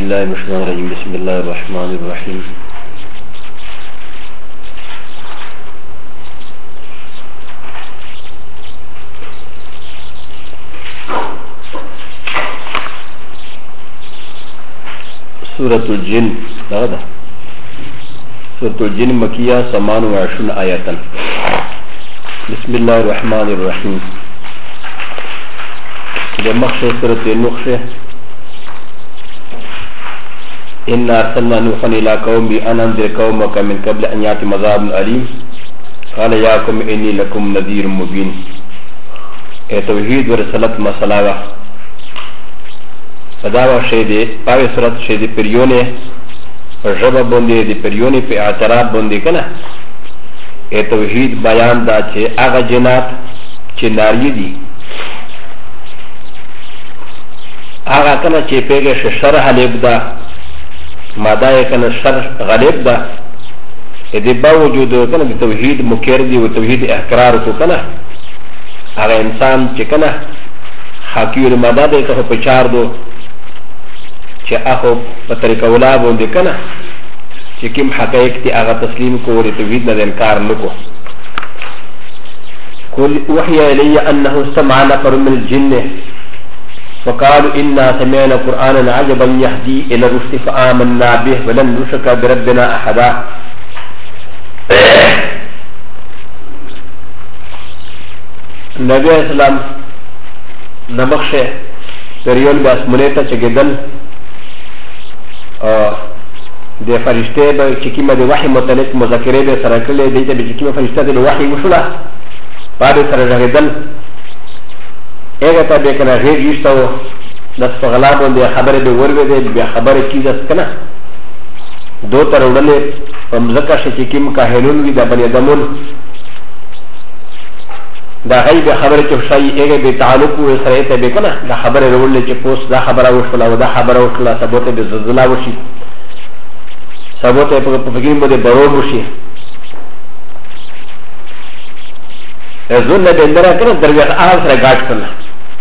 بالله من الشيطان الرجيم بسم الله الرحمن الرحيم سورة الجن هذا سورة الجن مكية 28 آية بسم الله الرحمن الرحيم لمخشى سورة النخشة إن أرسلنا نوحا إلى قومه أن أنذر قومك من قبل أن يأتي عذاب أليم قال يا قوم إني لكم نذير مبين توحيد ورسالة مسألة فداوى شيء پاوی صورت شيء دي پریونه ربا بوندي دي پریونه پی اعتراف بوندي کنا توحید بیان دا چه آغا جنات چه ناری دی آغا کنا چه پیگش شر حلیب دا مادا کنا شر غلیب دا دی باوجود کنا دی توحید مکر دی و توحید احقرار کو کنا آغا انسان چه کنا حاکیور مادا دی که پچار دو چه اخو پترک اولا بونده کنه چه کم حقایق تی آغا تسلیم کو ولی توحید ند انکار نکو قل وحی الی انه استمع نفر من الجن فقالوا انا سمعنا قرآنا عجبا يهدي الى الرشد فآمنا به ولن نشرك بربنا احدا نبی اسلام نمخشه پریون به اسمونیتا چگدل د فرشته به چکیمه د وحی متعلق مذاکره به سره کړلې دی چې چکیمه فرشته د وحی وشوله باندې سره راغدل هغه ته به کنه غیر یشتو د فغلا باندې خبره به ورغده به خبره کیږي کنه دو تر وړلې مزکه شکیم کاهلون وی د بنی ادمون دا غیب خبره چې شای هغه به تعلق و سره ته به کنه دا خبره ورولې چې پوس دا خبره وشوله او دا خبره وشوله ثبوت به زلزلہ وشي ثبوت په فکرین باندې بارون وشي زون نه بندره کنه درویش آل سره گاټ کړل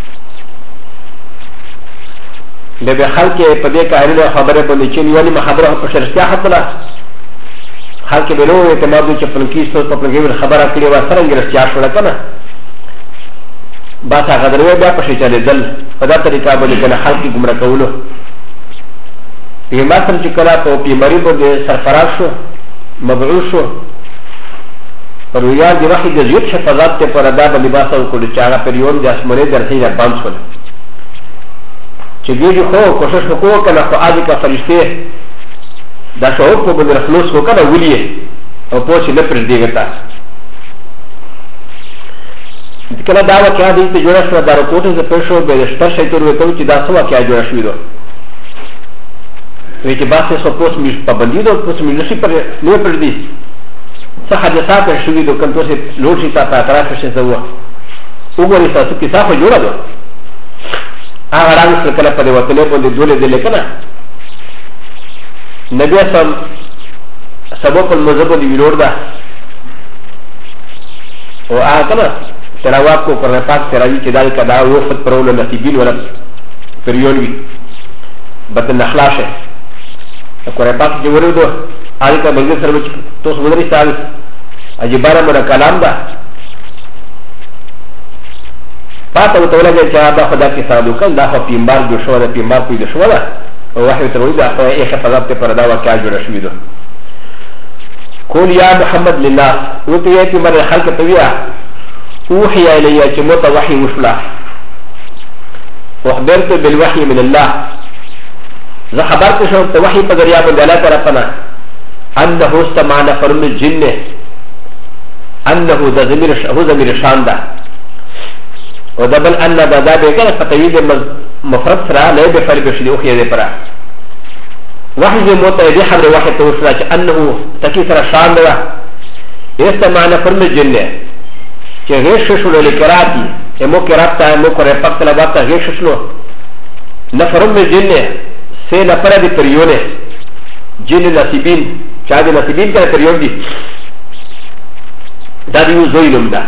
به خلک په دې کارونه خبره باندې چې نیولې خبره په شرطیا حتله خلک به نو اعتماد چې پلکیستو په پلکې خبره کړې و سره ګرځیا شو کنه باسا غدروی بیا پشی چلی دل پدا طریقہ بلی کنا خلقی گمرا کولو پیمار سم چکلا پا پیماری بودی سرفراز شو مبعوث شو پر ویان دی وحی دی زیوت شفاظات تی پر ادا با لباسا وکلو چاگا پریون دی اسمانی درسی در باند شد چه گیجی خو کوشش بکو کنا خو آجی کا فرشتی دا شعور کو بند رخلوص کو کنا ولیه او پوچی نپرش دیگتا کله دا واقعا دې ته جوړه شو دا رپورټ ز پېښو به شپږ شي تر وته چې دا څه واقعا جوړه شوې ده وی چې باسه سو پوس می پابندي ده پوس می نشي پر نو پر دې څه حادثات شوې ده کنه څه لوټ شي تا اعتراف شي زو وګورئ تاسو کې څه جوړه ده هغه راځي کله په دې وته له باندې دولې دې لیکنه نبی سم سبب المذهب دی ویلور ده او هغه کنه تراوات کو قرآن پاک تراوی چې دای کدا وفد پرول نصیبین ولا پریونوی بطن اخلاصه قرآن پاک چې ورودو هغه ته بلګ سره توس ودرې سال اجباره مر کلام دا پاته وتوله چې دا خدا کې ساده کړه دا خو پیمبار جو شو دا پیمبار کوي د شو دا او وحی تروي دا خو یې حفاظت ته پر دا واقعا جوړ شوې ده قول یا محمد لله وته یې چې مر خلق تویا اوحي الي جموت وحي وشلا واخبرت بالوحي من الله ذا خبرت شو وحي بدريا بدلا طرفنا انه استمع نفر من الجن انه ذا زمير شان ده ودبل ان ذا بكره فتويد مفرد سرا لا بفعل بشدي اوحي ذي برا وحي جموت ذي حبر وحي توشلا انه تكيسر شان ده استمع نفر من الجن چې غیش شلو لکراتی امو کراتا امو کره پاک لباتا غیش شلو نفرم من جن سه نفر دی پریونه جن نصیبین چا دی نصیبین کا پریون دی دا دیو زوینم دا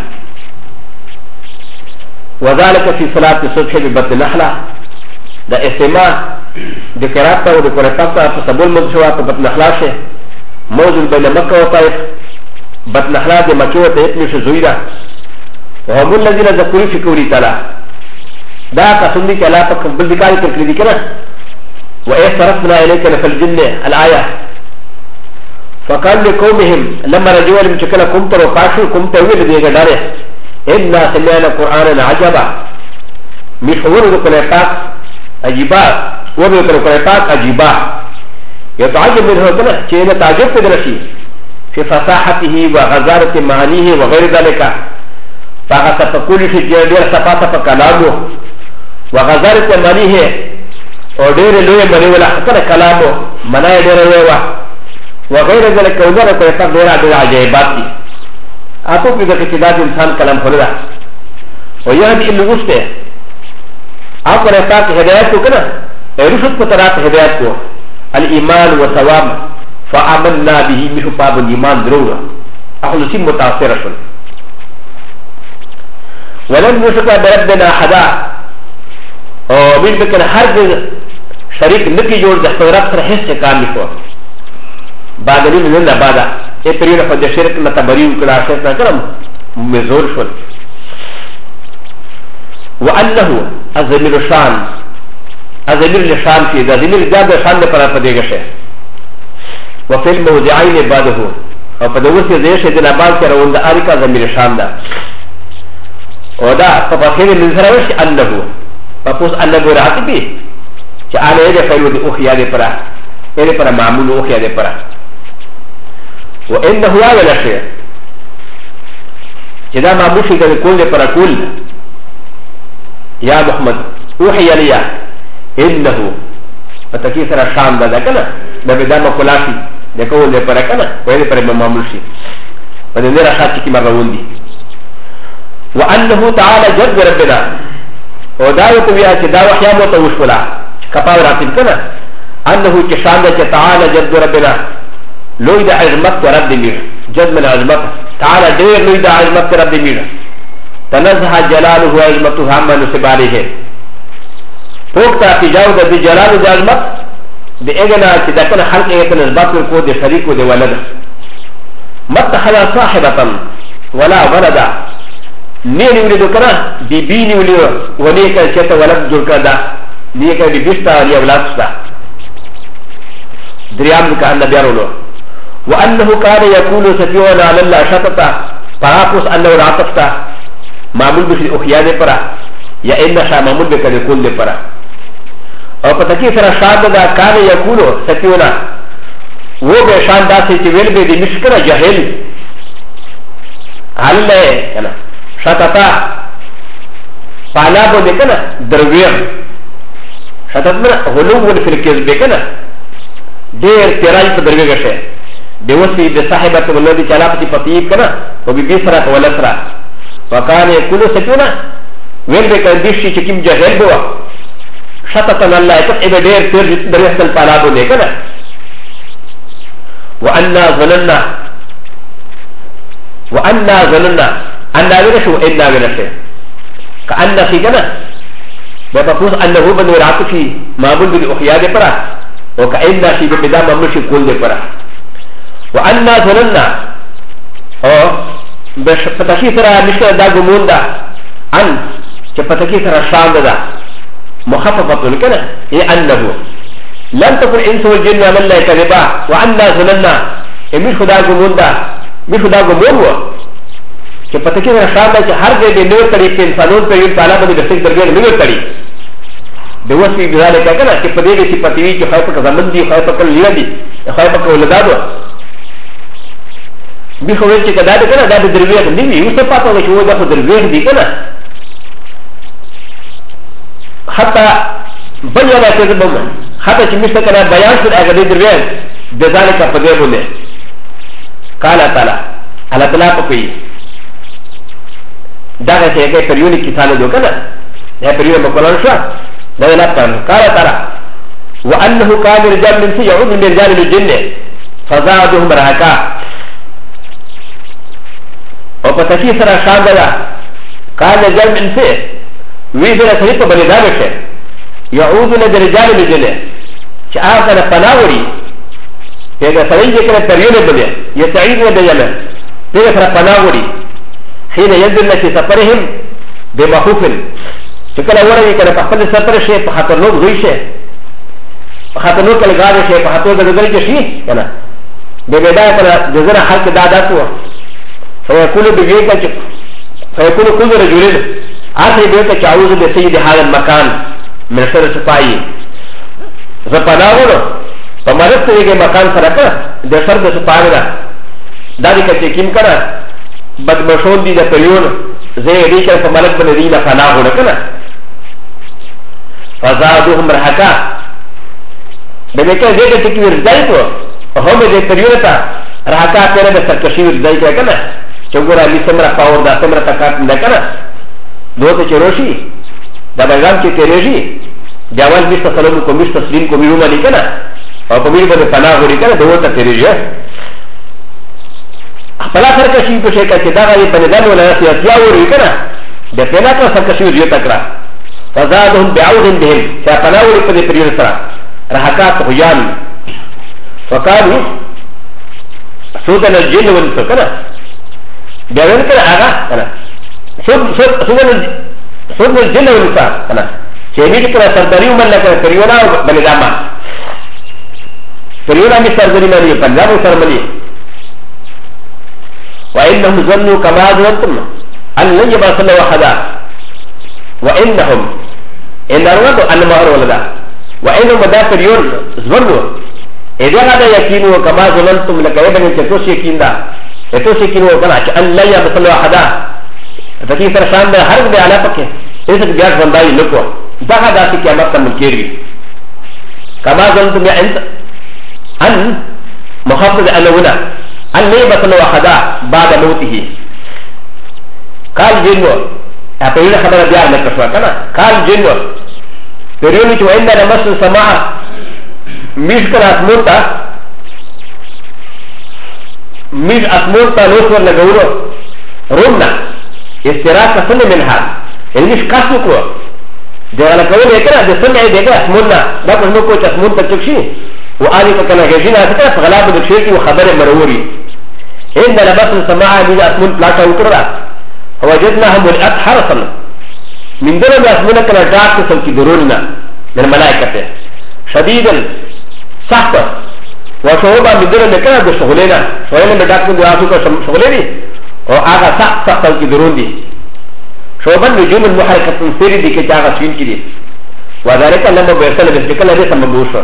وذلك في صلاة الصبح ببطن نحلة دا استماع د قرات او د قرات په سبول مشوا په بطن اخلاصه موضوع بین مکه و طائف بطن اخلاص د مکه ته اتمی شو زویدا وهم الذين ذكروا في قوله تعالى دا قسم دي کلا په قبل ذکر کړی دي کنه واذ صرفنا اليك نفل الجن الايه فقال لقومهم لما رجعوا لم تكن قمت وقاشوا قمت ويل دي غداره ان سمعنا قرانا عجبا مشهور القرآن عجيبا وبذكر القرآن عجيبا يتعجب منه كنا شيء تعجب تدرسي في فصاحته وغزارة معانيه وغير ذلك فقول في جدير صفات فكلامه وغزارة معانيه ودير لوي مني ولا حتى كلامه مناي دير لوي وغير ذلك وزار القرآن دير عدد عجيبات أتوقع إذا كتاب إنسان كلام خلدا ويهدي إنه وسته أقول لك هدايته كنا رشد كترات هدايته الإيمان والثواب فآمنا به مثل باب الإيمان ضرورة أخلصي متأثرة شل ولم نشك بربنا أحدا ومن بكنا حرب شريك نكي جور دخورات فرحس كامل فور بعد ذلك من الله بعد إبريل فد شرك نتبريو كلا شرك نكرم مزور شل وأنه الزمير الشان الزمير الشان في ذا زمير جاب الشان لپاره پدېږي شه وفي الموضعين بعده او په دغه ځای شه د نبال سره وند اریکا زمير الشان ده او دا په فاصله من سره وش انه په پوس انه راځي چې اله دې فعل دې او خیا دې پره دې پره معمول او خیا دې پره وانه يا ولا شيء چې دا معمول شي د کول دې پره کول يا محمد اوحي لي انه فتكيسر الشام ده كنا ده بدام كلاشي ده كول ده بركنا وين پر معمول شي وده نرا شاتي كي مرون دي وانه تعالى جد ربنا وداوت بها كدا وحيا متوشلا كفاور راتب كنا انه كشان ده تعالى جد ربنا لويد عظمت رب مير جد من عظمت تعالى دير لويد عظمت رب مير تنزه جلاله وعظمته عما نسب عليه فوقتا تجاوز بجلال العظمت باغنى اذا كان خلق ايتن اثبات الكو دي شريك ودي ولد ما اتخذ صاحبة ولا ولدا نيني ولدو كنا بيبيني ولدو وليكا شتا ولد جور كدا ليكا بيبشتا ولي اولاد شتا دريام كان نبيارولو وانه كان يقول سفيونا على الله شتتا فراقص انه راتفتا معمول بشي اخيان پرا یا ان شا معمول بکر کل پرا او پتکی سر شاد دا کان یکولو سکیونا وہ بے شان دا سے چویل بے دی مشکر جہل حال لے کنا شتتا پالا بو دے کنا درویر شتت من غلو والفلکیز بے کنا دیر تیرائی پا درویر گشے بے وصفی بے صاحبت ولدی چلا پتی پتیب کنا و بی بیسرا ولسرا وكان يقول سكونا وين بكنديشي چكيم جهل بوا شتتنا الله يتقعد دير دريست الطلاب لكنا وأنا ظننا أننا ونشو إنا ونشو كأن في كنا بفقوص أنه بن ورعاتي معمول بالأخياء برا وكأن في بدا ممشي كل برا وأنا ظننا فتاكي سرا مشكلة دا قمون دا أن فتاكي سرا شام دا مخففة لكنا إيه أنه لن تكن إنس والجن من لا يكذبا وأنا ظننا مش خدا قمون دا مش خدا قمون و فتاكي سرا شام دا هر جي دي نور تري في انسانون پر يل تعالى بدي بسيك درجة نور تري بوصفي بذلك كنا كي پديري سي پتوي كي خايفك زمن دي خايفك ليا دي خايفك ولدادو بخوين چې کدا دې کنه دا د درویغ نیوي اوس په پاتو کې وځه په درویغ دی کنه حتی بیان کړم حتی چې مشته کنه بیان شو هغه د درویغ د ذالک په دې بوله قال تعالی الله تعالی په کوي دا چې هغه پریونی کې ثاله جو کنه دا پریونه مکولان شو دا نه پاتو قال تعالی وانه كان رجال من يعود من رجال الجن فزادهم رهقا او پتاکی سره شان ده کان جل من سے وی سره سری په بلی دا بشه يعوذون برجال الجنة شاكنا فناوري إذا سويت كنا تريون بني يستعيذون بجنة إذا فناوري حين ينزلن في سفرهم بمخوف شكرا ورا كنا فقد سفر شيء فخاطر نوك غير شيء فخاطر نوك الغار شيء فخاطر غير شيء كنا ببداية كنا جزنا حلق داداتوا فيكون بجيكا فيكون كل رجلين آخر بيوتا تعوذ بسيد هذا المكان من شر سفائي زپناولو فمرد سيگه مکان سرکا ده شر ده سفائنا دادی کچه کم کنا بدمشون دی ده پلیون زي ريشا فمرد بندینا فناغو لکنا فزادوهم رحکا بمیکا زیگه چکی ورزدائی تو هم ده پلیون تا رحکا پیره ده سرکشی ورزدائی کنا چگورا لی سمرا پاور دا سمرا تکات نکنا دوته چروشی دا بیغام چه تیریجی جاوال بیشتا سلامو کو بیشتا سلیم کو بیرو مالی کنا او کو بیرو بده پناه غوری کنا دوته تیریجی اخپلا سرکشی پشه که چه داغا یه بندان ولا سیاسیا وری کنا دا پینا کنا سرکشی وزیو تکرا فزادهم بعوضن بهم چه پناه وری پده پریون سرا رحکات غیان وقالو سودن الجن ونسو کنا بیاوین کنا آغا کنا سودن الجن ونسا کنا چه میدی کنا سرداری ومن لکنا پریونا بنداما پریونا می سرداری مانی بندامو سرمانی وإنهم ظنوا كما ظننتم أن لن يبعث الله وحدا وإنهم إن أرادوا أن مهر ولدا وإنهم مدافر يون ظنوا إذا هذا يكينوا كما ظننتم لك يبني تتوس يكين دا تتوس يكينوا كما أن لن يبعث الله وحدا فكي سرشان دا حرق دا على فكه إذا بياك بندائي لكوا دا هذا في كامات المنكيري كما ظننتم يا أنت أن محافظ أنونا أن يبعث الله وحدا بعد موته قال جنو أقول خبر ديار لكشوا كنا قال جنو بريوني تو عند نمس السماء مشكل أسموتا مش أسموتا نوصل لجورو رومنا استراك سنة منها المش كاسوكو ده على كون يكنا ده سنة ده أسمونا ده كل نوكو أسموتا تكشي وآلي فكنا جينا هذا فغلاب الشيء وخبر مروري إن لبس السماء بلا أسمون بلاتا وكرا وجدناهم والأت حرصا من دون أسمونا كنا جاك سلكي دروننا من الملائكة شديدا سخطا وشعوبا من دون كنا بشغلنا شغلنا بداك من دراسوك شغلني وآغا سخط سلكي درون دي شعوبا نجوم المحركة سيري دي كتاغا سوين كدي وذلك لما بيرسل بسلك الله ليس مبوشا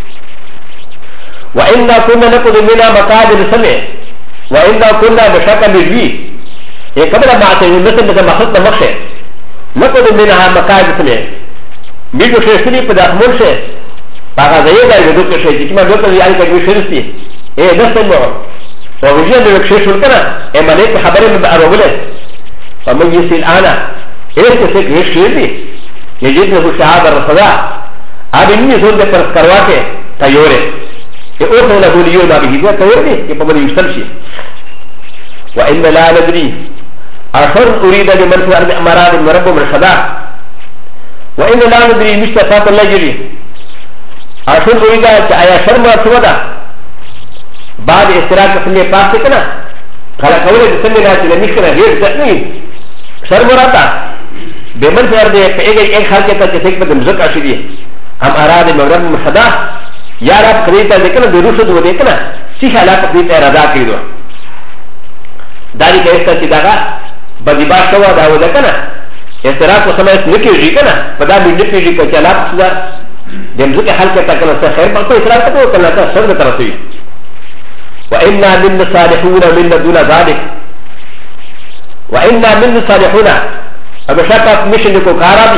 وإنا كنا نقضي منا مقاعد لسمع وإنا كنا بشكل مجوي قبل ما أعطينا مثل مخصوص مخشى نقضي منها مقاعد لسمع ميجو شيء قد أخمر شيء فهذا يدعي بدوك شيء كما دوك يعني كجوي شرسي نستمع ووجينا لك شيء شلكنا ملك حبر من بأروله فمن يسيل أنا كسيك يشيري يجد له شهادة الرصداء أبي مني زول ده فرسكرواته تيوري يقول له اليوم ما بيجي تورني يبقى من يشتمشي وإن لا ندري أشر أريد لمن في أرض أمراض من رب من الخداع وإن لا ندري مش تفاط الله يجري أشر أريد أي شر ما سودا بعد استراك سنة باسكنا قال قولي سنة ناسي لمشكلة غير تأمين شر مراتا بمن في أرض أي خلقة تتك بدم زكاة شديد أم أراد من رب من الخداع يا رب قريتا ذكرنا دروسه وديكنا شيخ على قريتا إرادة كيدو داري كيستا تداغا بديبا شوا داو ذكنا استراك وسماء نكيجي كنا فدا من نكيجي كتلاب سدا دمزك حلقة كنا سخير بلتو إسراك تقول كنا سرد ترسوي وإنا من الصالحون من دون ذلك وإنا من الصالحون أبشاكا مش نكو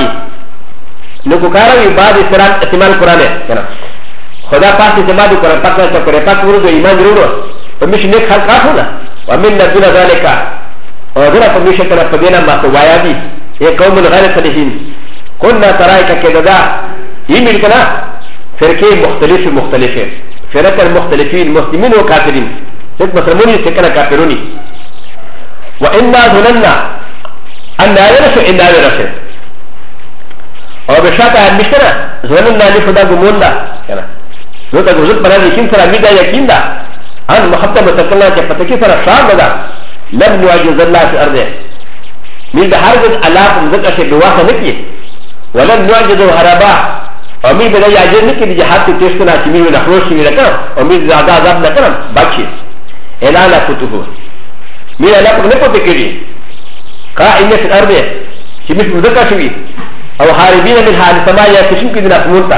كارابي بعد استراك استعمال القرآن كنا خدا پاس اعتماد قرآن پاک نہ کرے پاک ورد ایمان ضرور تو مش نیک خلق ہونا ومن دون ذلك اور ذرا پرمیش کرنا پدینا ما تو وایا دی یہ قوم غیر صالحین كنا ترائك كذا يمل كنا فرقه مختلفه فرق المختلفين مسلمين وكافرين ست مسلمون سكنا كافروني وإنا ظننا أن لا يرسل إلا يرسل أو بشاكا المشترى زون نالي فدا غموندا كنا نو تا غزل بنا يقين سرا ميدا يقين دا ان محبت متكلنا چه فتكي سرا شام دا لم يعجز الله في ارضه ميل ده هرگز الله مزق شه بواسه نكي ولم يعجز هربا امي بدا يعجز نكي دي جهاد تشتنا چمي نخروش مي لكن امي زياده عذاب نكرم باچي الا لا فتوه ميل الله کو نكو تكري قائم في الارض چمي مزق شوي او هاربين من حال السماء يكشف كده نمونتا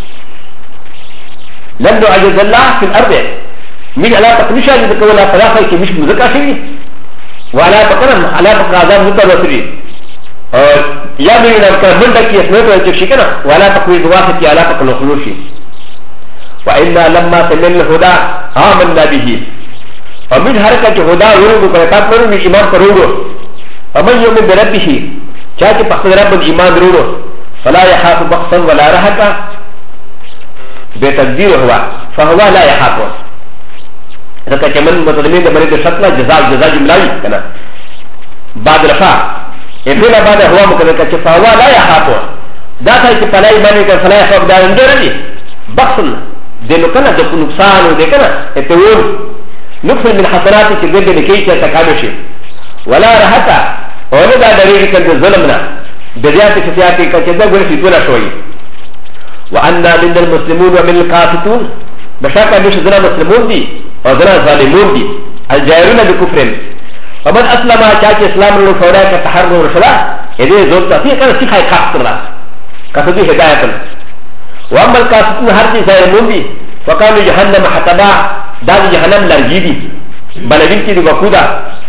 لم يعجز الله في الارض من على تقنيشا لذكولا فلاحه كمش مزكا شيء وعلى تقرم على تقرا عذاب متوسري يا من كان من دك يسمعوا الشيكنا ولا تقوي بواسطه على تقل خلوشي وانا لما سمعنا الهدى آمنا به ومن حركه الهدى ورود كتاب من ايمان فرود ومن يؤمن بربه چاہتے پخت رب ایمان رولو فلا يخاف بخصا ولا رهقا بتقدير هو فهو لا يخاف ذكا كمن متضمن مريض شطلا جزاء جملاوي كنا بعد رفع افلا بعد هو مكذا فهو لا يخاف دا تاي کہ فلا ایمان کا فلا يخاف دا اندرني بخصا دنو كنا دك نقصان دي كنا اتور نقص من حسنات کی دے لکھی کہ تکامشی ولا رهقا ولا دا دليل كان ظلمنا بذات فتياتي كذا غير في طول شوي وأن من المسلمون ومن القاسطون بشاكا مش ذنا مسلمون دي او ذنا ظالمون دي الجائرون بكفرهم ومن أسلم شاك إسلام له فولا كتحرر ورشلا إذا زول تفيه كان سيخاي خاصنا كتبه هداية وأما القاسطون هرتي ظالمون دي وكانوا جهنم حتبا دار جهنم لرجيدي بلدين كي دي وقودا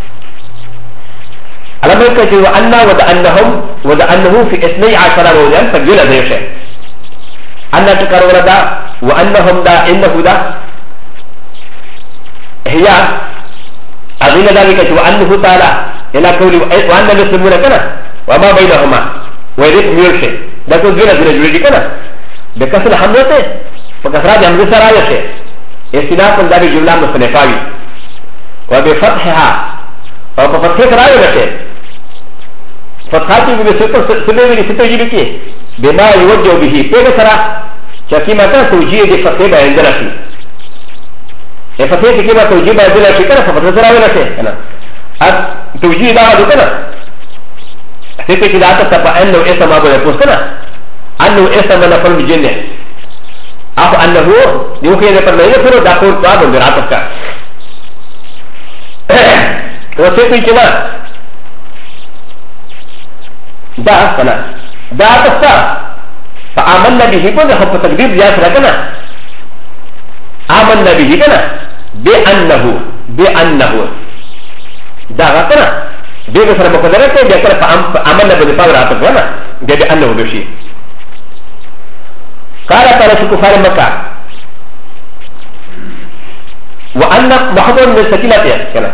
على ما يكتب وأن ودأنه في 12 روزا فجل ذيشه أن تكرر دا وأنهم دا إنه دا هي أظن ذلك وأنه تعالى إلى قوله وأن المسلمون كنا وما بينهما ويريد ميرشه دا كل ذلك ذلك كنا بكسر حملته وكسرات حمل سرايشه استناف دا بجملة مصنفاوي وبفتحها وبفتح رايشه فتحاتي بسبب ستجيبك بما يوجه به بيغسرا شكيما كان توجيه دي فتح باندرا شي فتح كيما توجيه باندرا شي كان فتح سراوي نشي انا توجيه دا هذا كان ستة كده تبقى انه اسم ابو يقول كان انه اسم نفر الجنه اف انه يمكن ان يكون يفرض داخل باب براتك وستة كده دا كنا دا تسا فآمنا به كنا هم تقدير جاس ركنا آمنا به كنا بأنه دا كنا بيغسر مقدرته بيكنا فآمنا به فاور عطفنا بأنه بشي قال تعالى في كفار مكة وأن محضر من سكينته كنا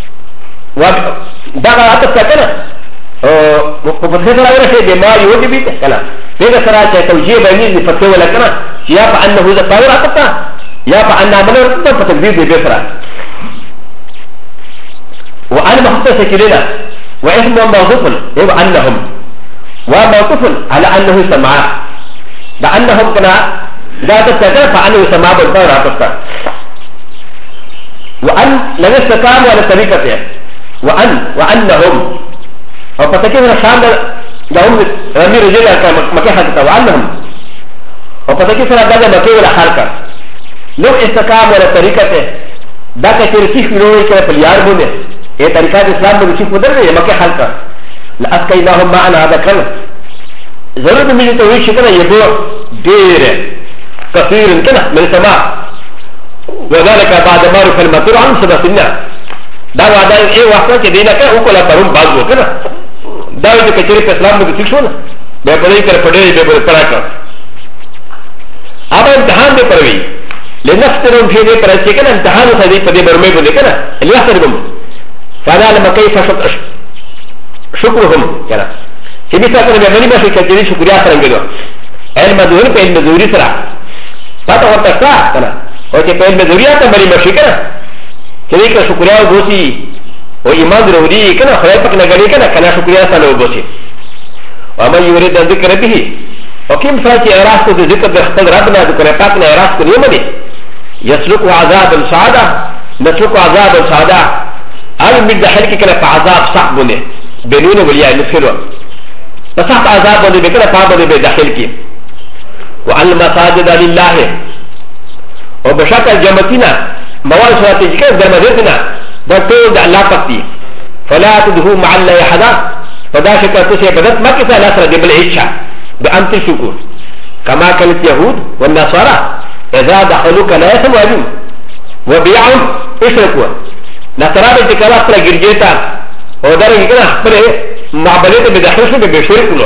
دا عطفنا كنا وفتح سراوي نشي بما يوجه بيت كنا بيغا سراء توجيه بيني لفتح ولا كنا يا فأنه ذا فاور عطفنا يا فأنا عمله رتبا فتقدير دي بيسرا وأنا محضر سكيننا واسم موظف يبقى أنهم وموقف على أنه سمع لأنهم كنا ذات السكر فأنه سمع بالفاور عطفنا وأن لم يستقام على طريقته وأنهم وفتكين الشام لهم رمي رجال مكي حدثة وعنهم وفتكين سنة مكي ولا حركة لو استقام على طريقته دا كثير سيخ ملوه كده في اليار بونه ايه طريقات الاسلام بده سيخ مدرده مكي حركة لأسكيناهم معنا هذا كلام ضرورت من توحيد شكرا يبو دير كثير كده من السماء وذلك بعد ما رفع المطر عن سبسنا دا وعدا ايه وقتا كدينا كده وكلا برون بعضو كده دا وجه كثير في الاسلام بده سيخ شونا بيقولي كده فدي بيقولي فراكا اب امتحان دي پروي لنفترهم في دي پرچه كده امتحان سدي پدي برمي بده كده اللي يحترم فعلى كيف شكرهم كده كيف تقول بمني ما في كثير شكريا سرنگدو علم ظهور په علم ظهوري سره پته ورته کا کنه او چې په علم ظهوريا ته مری مشي کنه کله کې شکریا وبوسي او ایمان ضروري کنه خدای پاک نه غړي کنه کنه شکریا سره وبوسي او ما يريد ذکر به وكيم فاتي اعراض کو ذکر در خپل ربنا ذکر پاک نے اعراض کو نہیں مانی يسلك عذاب السعادة نسلك عذاب السعادة المد دخل کی کنا عذاب صعب بنے بنون ولیا نفروا فصحت عذاب بنے بکنا پا بنے بے داخل کی وان المساجد لله وبشكل جمتنا موال صلاه ذكر درمزتنا بطول الله تقتي فلا تدهو مع الله احدا فدا شكر تسي بدت ما كسا لا سر دبل عيشا بأمت الشكور كما كانت يهود والنصارى اذا دخلوك لا يسمعون وبيعهم اشركوا نصارى بذكر اصلا جرجيتا ودار كده خپل معبدات بدخلش بشركوا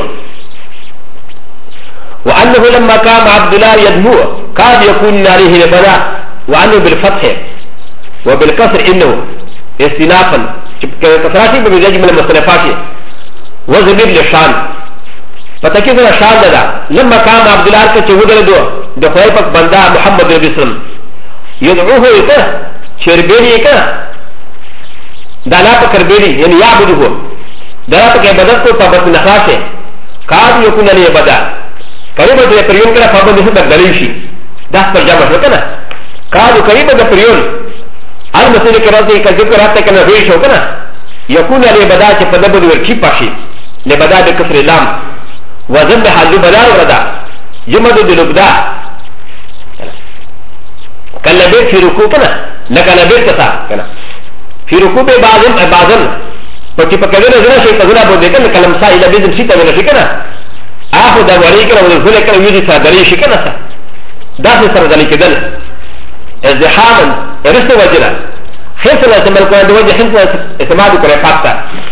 وانه لما كان عبد الله يدمو كاد يكون عليه لبدا وانه بالفتح وبالكسر انه استنافا كسراتي بمزاج من المختلفات وزمير للشان فتكيف الشان ده لما كان عبد الله كتشهد له دخول فك بندا محمد ربي سلم يدعوه يته شربيني كه دالا فكربيني يعني يعبده دالا فكعبادت کو تبت نخاشه كاد يكون عليه بدا قريبا د پریون کړه په باندې څه دلیل شي دا پر جمع شو کنه کارو قريبا د پریون المسله کې راځي چې ذکر راته کنه وی شو کنه يكون عليه بدا چې په دبد ورکی پاشي لبدا د کفر لام وذب حل بدا وردا جمد د لبدا کله به في رکوع کنه لکه به کتا کنه في رکوع به بعضن پټي په کله نه شي کله به کنه کلم سائل به شي ته ورشي کنه اخو دا وړي کړه ولې کړه یوه دي صدري شي کنه دا څه سره دلی کېدل ازدحاما ارسته وجره خسنا تمل کو د وجه خسنا اعتماد کړه پاتہ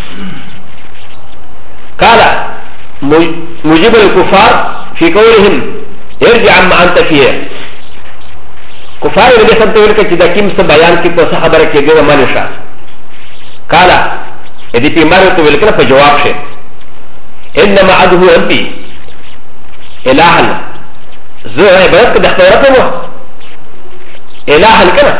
قال مجيب الكفار في قولهم ارجع ما انت فيه كفار دې سم ته ورکه چې دا کیم څه بیان کې په خبره کې دی مانشا قال دې په مارو ته ورکه په جواب شه انما ادعو ربي الها زه عبادت د اختیاراتو الها کنه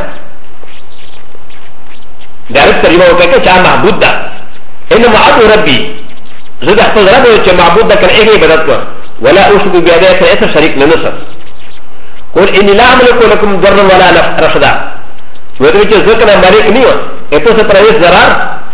دا رب تقریبا وکړه چې معبود ده انما ادعو ربي زه د اختیاراتو چې معبود ده کنه هغه عبادت کو ولا اشرك بعبادته اثر شريك لنصر قل اني لا املك لكم ضرا ولا رشدا وته چې ذکر مالک نیو اته څه پر هیڅ ضرر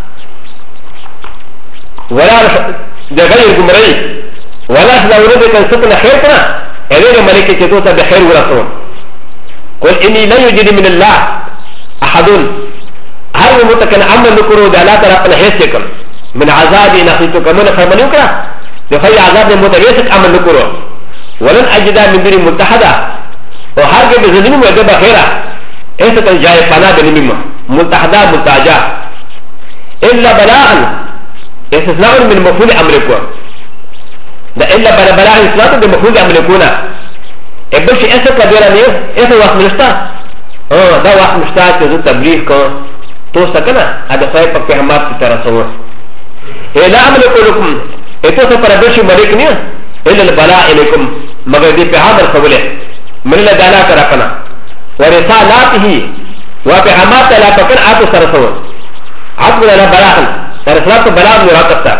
ولا د غیر ګمړی ولا شاورې کله څه خیر کړه هغه ملک چې ته به خیر ورسول قل اني لا يوجد من الله احد هل متكن عمل نکرو د الله تعالی په هیڅ کم من عذاب نخیتو کمن فرمانیو کړه د خیر عذاب نه متوسط عمل نکرو ولن اجد من دون متحدا او هرګه د ظلم او د بخیره ایسه کل جای فنا د نیم متحدا متاجا الا بلاغ استثناء من مفعول امركم ده الا بلاغ استثناء من مفعول امركم ابشي اسا كبيره نيه اسا وقت مشتا ده وقت مشتا چې تبلیغ کو تو سکنا هذا فاي په پیغمبر کی طرف سو الا امركم لكم اته پر ابشي ملک نيه الا البلاء اليكم مگر دې په حاضر قبوله من له دانا کرا کنا ورسالاته وبهما لا فكر اتو سر سو عقل لا بلاغ فرسلات بلاغ مراتبتا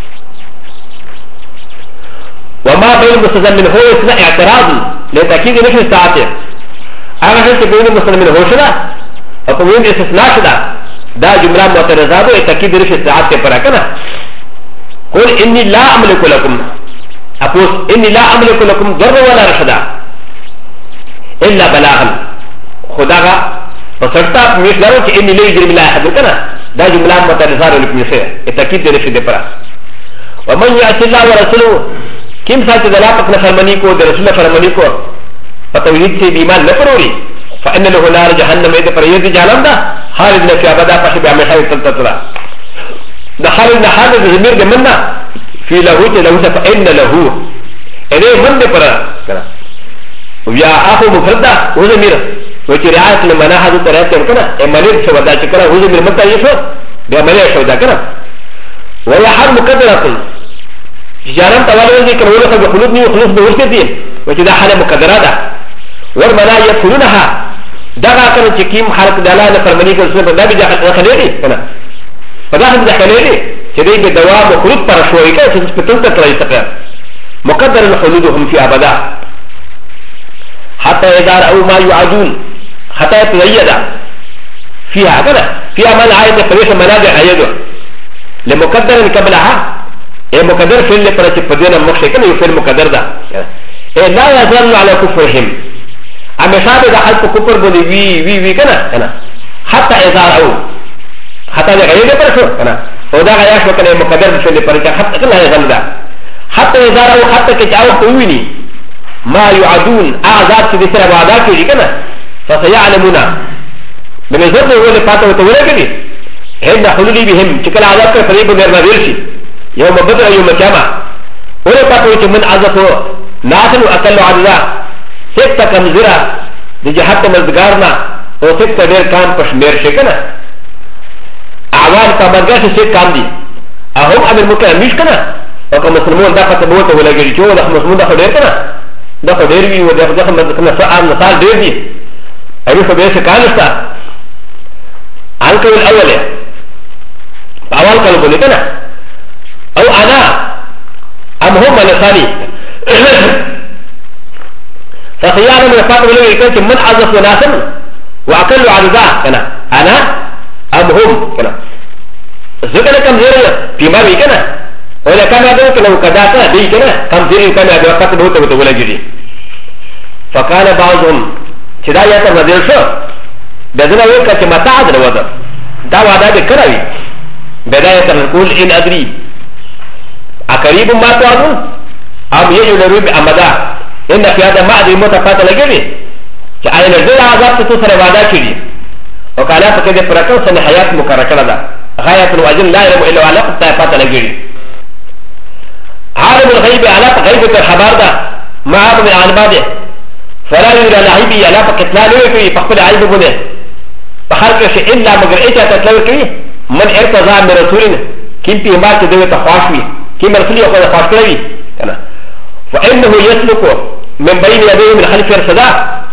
وما بين المستزمن هو اثناء اعتراض لتاكيد نفس ساعته انا هسه بين المستزمن هو شدا وقوم استثناء شدا دا جمله معترضه ده تاكيد نفس ساعته پر کنا قل اني لا املك لكم اقول اني لا املك لكم ضر ولا رشدا الا بلاغا خداغا فسرتا مش لارو چې اني لا يجري من لا احد کنا دا جمله مترزار لكم شيء التاكيد ده في دبر ومن يعصي الله ورسوله كم ساعه ذلا پکنا فرمانی کو ده رسول فرمانی کو فتوحید سے ایمان نہ پروری فان له نار جهنم اذا پر يد جهنم ده خالد في ابدا پس به ہمیشہ تلتلا ده خالد نه حال ضمیر ده مننا في له فان له اے من ده پر کرا ويا اخو مفردا هو ضمیر وچ رعایت المناهج ترته کنا امنیر سے ودا چکرا هو ضمیر متا یشو به امنیر شو دا کنا ويا حر مقدره جارم توالو دي كرولو خلق خلود نيو خلوص بورسي دي وچه دا حالة مقدرة دا ورمنا يدخلونها دغا كانو چكيم خلق دالا نفرمني كرسول دا بي داخلي دي كنا فدا هم داخلي دي چه دي بدوام وخلود پرشوئي كا چه پتن تطلعي سقيا مقدر حدودهم في ابدا حتى اذا راوا ما يعدون حتى يتزيد فيها كذا فيها من عايز فريش منازع عيده لمقدر قبلها اي مقدر في اللي فرش بدينا مخشكنا يفعل مقدر ده لا يزال على كفرهم اما شاب ده حتى كفر بودي وي كنا حتى اذا راوا حتى غيره فرشو كنا وده غياش وكان مقدر في اللي فرش حتى كنا يزال ده حتى اذا راوا حتى كجاو قويني ما يعدون اعذاب في ذكر وعدات كذي كنا فسيعلمون من الزرد هو اللي فاتوا وتولى كذي هن حلولي بهم شكل عذاب كفريب من المدرسي يوم بدر يوم الجامعة ولا فاتوا من عذابه ناسل واقل عددا ستة كمزرة لجهات مزدقارنا وستة دير كان پشمير شكنا اعوان كمزدقار ست كام دي اهم امر مكان مش كنا وكما مسلمون دا فتبوت ولا جريجو دا مسلمون دا خدير كنا دا خدير بي ودا خدير كنا ساعة نصال دير دي أبي فبيش كانستا عنك الأول أول كلمة لكنا أو أنا أم هم الثاني فخيانا من الفاتح ولو يكون من عزف وناسم وأقل عددا كنا أنا أم هم كنا زكنا كم زيرا فيما بي كنا ولا كان هذا كنا وكذا دي كنا كم زيرا كان هذا وقت بوت وتولى جدي فكان بعضهم كذا يتنزل شو بدنا وقت كما تعذر وذا دا وعدا بكراوي بداية نقول إن أدري أقريب ما توعدون أم يجب الرب أمدا إن في هذا ما أدري متفات لجري كأي نزل عذاب تتوسر وعدا كذي وقال فكذا فرقم سن حياة مكركنا دا غاية الوجن لا يرم إلا على تفات لجري عالم الغيب على غيبة الخبار دا ما عالم العنباده فلا يرى لعيبي على فكتلا لوكي فقل عيب بني فخلق شيء إلا مگر إيجا تتلوكي من ارتضى من رسولنا كم في ما تدوي تخواشوي كم رسولي يقول تخواشكلوي فإنه يسلك من بين يديه من خلف الرصدا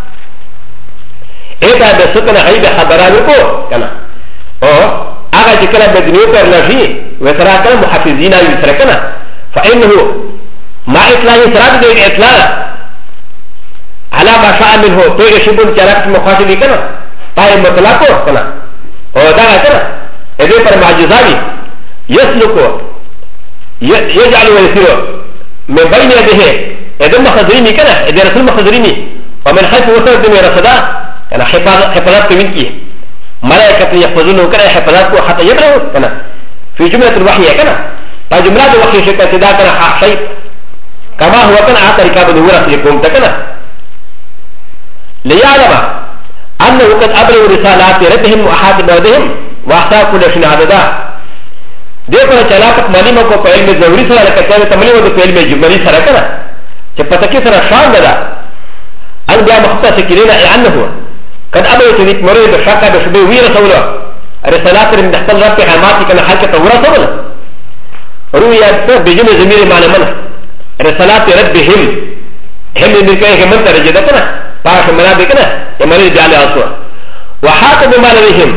إيجا بسكنا غيب خبرانكو أو أغا جكلا بدنيو پر لجي وتراكنا محافظين يتركنا فإنه ما إطلاع يسراد دي إطلاع على ما شاء منه توي شبون جرات مخاطبي كنا طاي مطلقو كنا او دا كنا اذا پر معجزاني يسلكو يجعل ويسيرو من بين يده اذا مخزريني كنا اذا رسول مخزريني ومن حيث وصل دمي رصدا كنا حفاظات منكي ملائكة يحفظونه كنا حفاظاتكو حتى يبلغوا كنا في جملة الوحي كنا فجملة الوحي شكا سدا كنا حقشي كما هو كنا آخر كاب نورا سيكون تكنا ليعلم أنه قد أبلغ رسالات ربهم وأحاط بودهم وأحصى كل شيء عددا ديكو چلاپت معلومه کو په علم ضروري سره لکه چې تملیو د علم جملي سره کړه چې پته کې سره شان ده ان بیا مختص کړي عنه قد أبلغ تذيك مريض شاكا بشبه وير سوله رسالات من تحت الرب حماتي كان حاجة تورا سوله رؤيا بجمع زمير معلمان رسالات ربهم هم من كيه من ترجدتنا باش منابي كنا يمريض على أسوا وحاط بما لديهم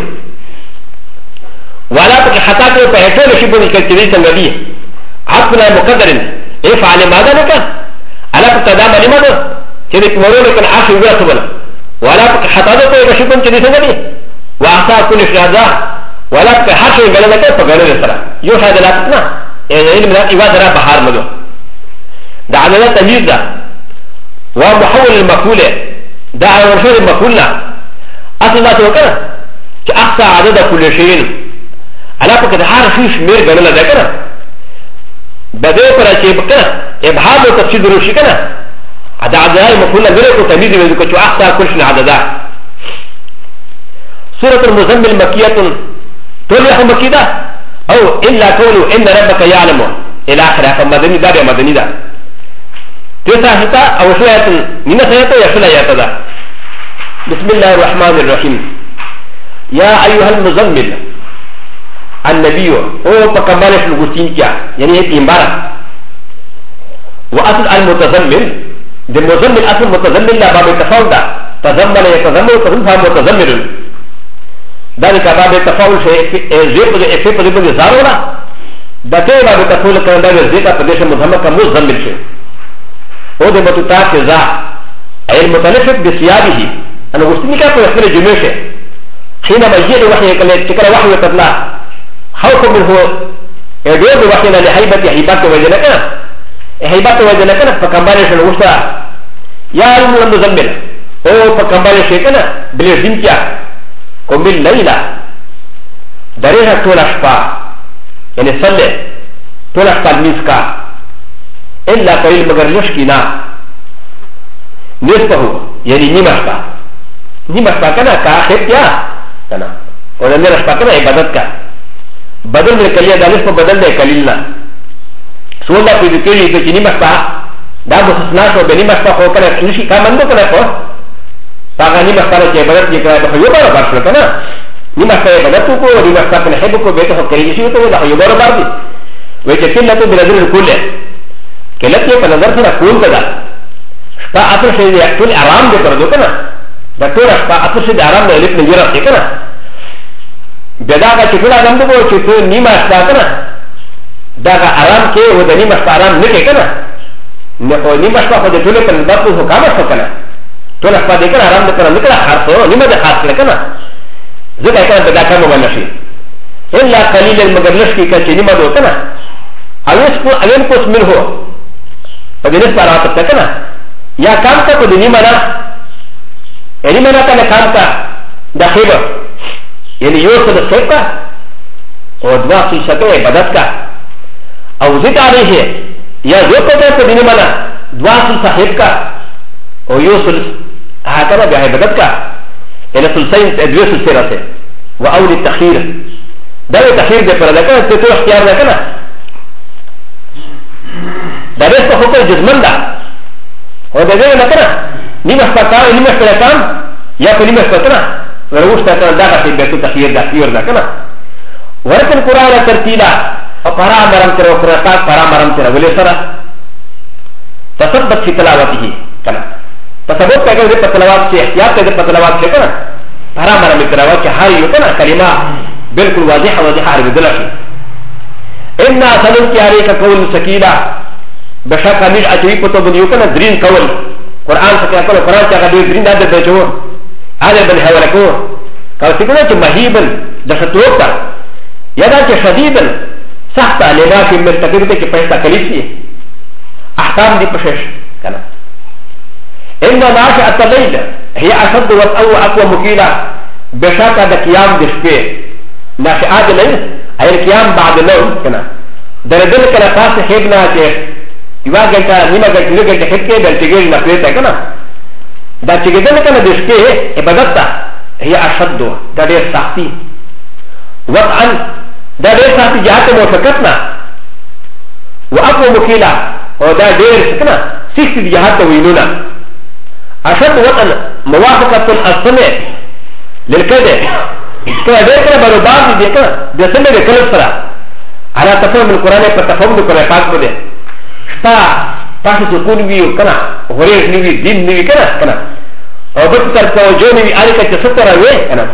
ولا تك حتى تفهمون شبه كالتريس النبي عقلنا مقدر افعل ماذا لك على تدام لماذا كذلك مرور كان عاشر ولا سبلا ولا تك حتى تفهم شبه كالتريس النبي وأعطى كل شهادة ولا تك حاشر غلطة فغلط السرا يوشهد لا تكنا يعني من إبادة بحار مدو ده عدد تمييز ده ومحول المقولة ده ورشور المقولة أصل ما توقع أقصى عدد كل شيء على فكرة هذا شيء شمير غلطة ده كنا بدأ كنا شيء بكنا إبهام وتفسير روشي كنا هذا عدد المقولة غير تمييز بذلك أقصى كل شيء عدد سورة المزمل مكية تولي مكيدة أو إلا قولوا إن ربك يعلم إلى آخر فمدني دا بمدني دا تسعة حتى أو شوية من سيئة يشل يتدا بسم الله الرحمن الرحيم يا أيها المزمل النبي هو بكمالش الغسين كيا يعني هي إمبارة وأصل المتزمل ده مزمل أصل متزمل لا باب التفاول دا تزمل يتزمل تزمل متزمل ذلك باب التفاول شيء زيب زيب زارولا بتي باب التفاول كان ده زيب قديش مزمل كمزمل شيء او د بطوطا کزا ای المتلفت بسیابه انا غستنی کا په خپل جمعه شه حينما يجي الوحي كله تكره وحي تطلع خوف منه يدور بوحي لهيبه هيبته وجلك هيبته وجلك فكمبارش الوسطى يا المزمل او فكمبارش كنا بلجنتيا قم بالليلة دريها طول أشفا يعني صلي طول أشفا المسكا إلا قليل مگر لشكنا نصفه يعني نمشفا نمشفا كنا كاخر يا كنا ولن نشفا كنا عبادتك بدل من كلية دا نصف بدل دا كليلنا سولا في ذكري في نمشفا دا مستثناء شو بنمشفا خو كنا نشي كامندو كنا خو فاغا نمشفا دا عبادت يكرا بخو يبارا بارشل كنا نمشفا عبادت کو نمشفا كنا حبكو بيته خو كريجي شو تو دا خو يبارا باردي ويجي كلتو بنظر الكل كلتو بنظر سنا كون كدا شفا اثر شيء طول آرام دے کردو کنا دا طول شفا اثر شيء آرام دے لکھ نجرا سے کنا بدا کا چکلا دم دو چتو نیما شفا کنا دا کا آرام کے وہ دا نیما شفا آرام نکے کنا نکو نیما شفا خود طول پر نظر کو حکام شفا کنا طول شفا دے کنا آرام دے کنا نکلا خارسو نیما دے خارس لکنا ذکر کنا بدا کا مبانا شی الا قلیل المگر لشکی کا چی نیما دو کنا اوین کو اسمل ہو فدنس پر آتا تکنا یا کام کا کو دنی منا یعنی منا کا کام کا دا خیبر یعنی یو سد خیب کا اور دوا سلسطو عبادت کا او زد آ رہی ہے یا جو کتا کو دنی منا دوا سلسا خیب کا اور یو سلس آکنا بیا عبادت کا یعنی سلسین ادوی سلسے رسے و اول تخیر دا تخیر دے پر لکنا تو اختیار لکنا دا بیس پا خطر جزمن دا و دا دیگه نکنا نیمش پا کام نیمش پا کام یا پا نیمش پا کنا وروش تا کنا دا غصی بیتو تخیر دا خیر دا کنا ورکن قرآن ترتیلا و پارا مرم تر و قرآن پارا مرم تر ولی سرا تصبت فی تلاواتی ہی کنا تصبت پا کنا پا تلاوات سے احتیاط کنا پا تلاوات سے کنا پارا مرم تلاوات سے ہاری یو کنا کلمہ بالکل واضح عربی دلشی انا سنن کیاری کا قول سکیلا بشاكا مير اتوي پتو بنيو كنا درين كول قرآن سكنا كول قرآن چاكا دي درين داده بچو هذا بن حولكو كاو سكنا چه مهيبا دشتوكتا يدا چه شديدا سختا لما في مرتكبته كي پشتا كليسي احكام دي پشش كنا إن ناشئة الليل هي أشد وأو أقوى مكيلة بشاكا دا قيام دشبه ناشئات الليل أي القيام بعد النوم كنا دردل كنا خاص خيبنا چه یوا گنٹا نیمه گنٹا نیمه گنٹا خط کے بل چگیر نہ پیتا ہے کنا دا چگیدن کنا دشکے عبادت تا هي اشد دا دیر سختی وقعا دا دیر سختی جہات موفقتنا و اقوى مکیلا و دا دیر سکنا سختی جہات وینونا اشد وقعا موافقت السمع للکده کنا دیر کنا برباد دی کنا دا سمع دی کلب سرا على تفهم القرآن پر تفهم القرآن پاک بده تا تاسو سکون ویو کنا غریز نیوی دین نیوی کنا کنا او بس تر توجه نیوی آلی که چه ستر وی کنا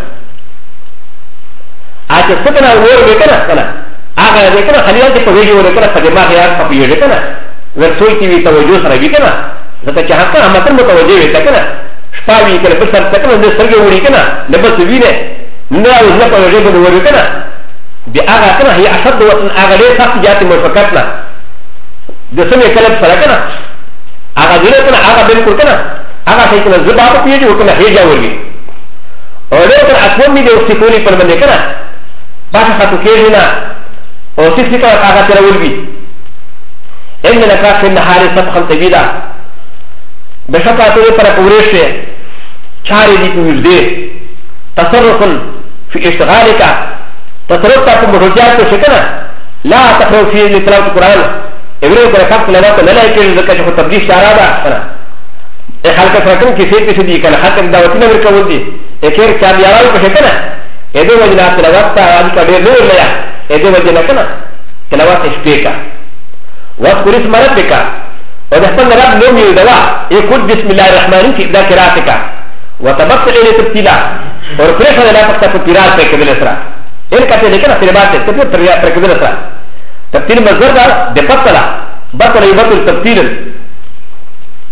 آچه ستر وی کنا کنا آغا وی کنا خلیان چه پویجی وی کنا پا دماغ یاد پا پیوجه کنا ورسوی تیوی توجه سر وی کنا زتا چه حقا همتن متوجه وی تا کنا شپاوی کنا بس تر تکنا نده سرگه وی کنا نبس وینه نده اوز نپوجه بنو وی کنا بی آغا کنا هی اشد وطن آغا لی سخت جاتی مرفقتنا د سمې کلب سره کنه هغه دې کنه هغه بالکل کنه هغه شي کنه زبا په پیږي کنه هيجا ورګي او له کنه اقوم دې او سکونی پر باندې کنه باشه خاطر کې نه او څه څه هغه تر ورګي ان لك في النهار سبخا طويلا بشفاعته پر پورشه چاري دي په تصرف في اشتغالك تصرف په مروجات څه کنه لا تخرج في تلاوه القران ابراهيم كان خلق لنا فلا يكون ذكر شو تبديل شارع انا خلق فرقم كيف تسدي كان خلق دعوتنا بركول دي اخر كان يراو كشكنا اده وجنا تلاوات هذه كبير نور لا اده وجنا كنا تلاوات اشبيكا واذكر اسم ربك وذكر رب نوم يدوا يقول بسم الله الرحمن الرحيم في ذاكرتك وتبصر الى تبتيلا اور فرش لا تفتح تيرات पे कबील असरा इन कहते लेकिन फिर बात है तब तरिया पर कबील असरा تبتيل مصدر ده بطلع بطل يبطل تبتيلا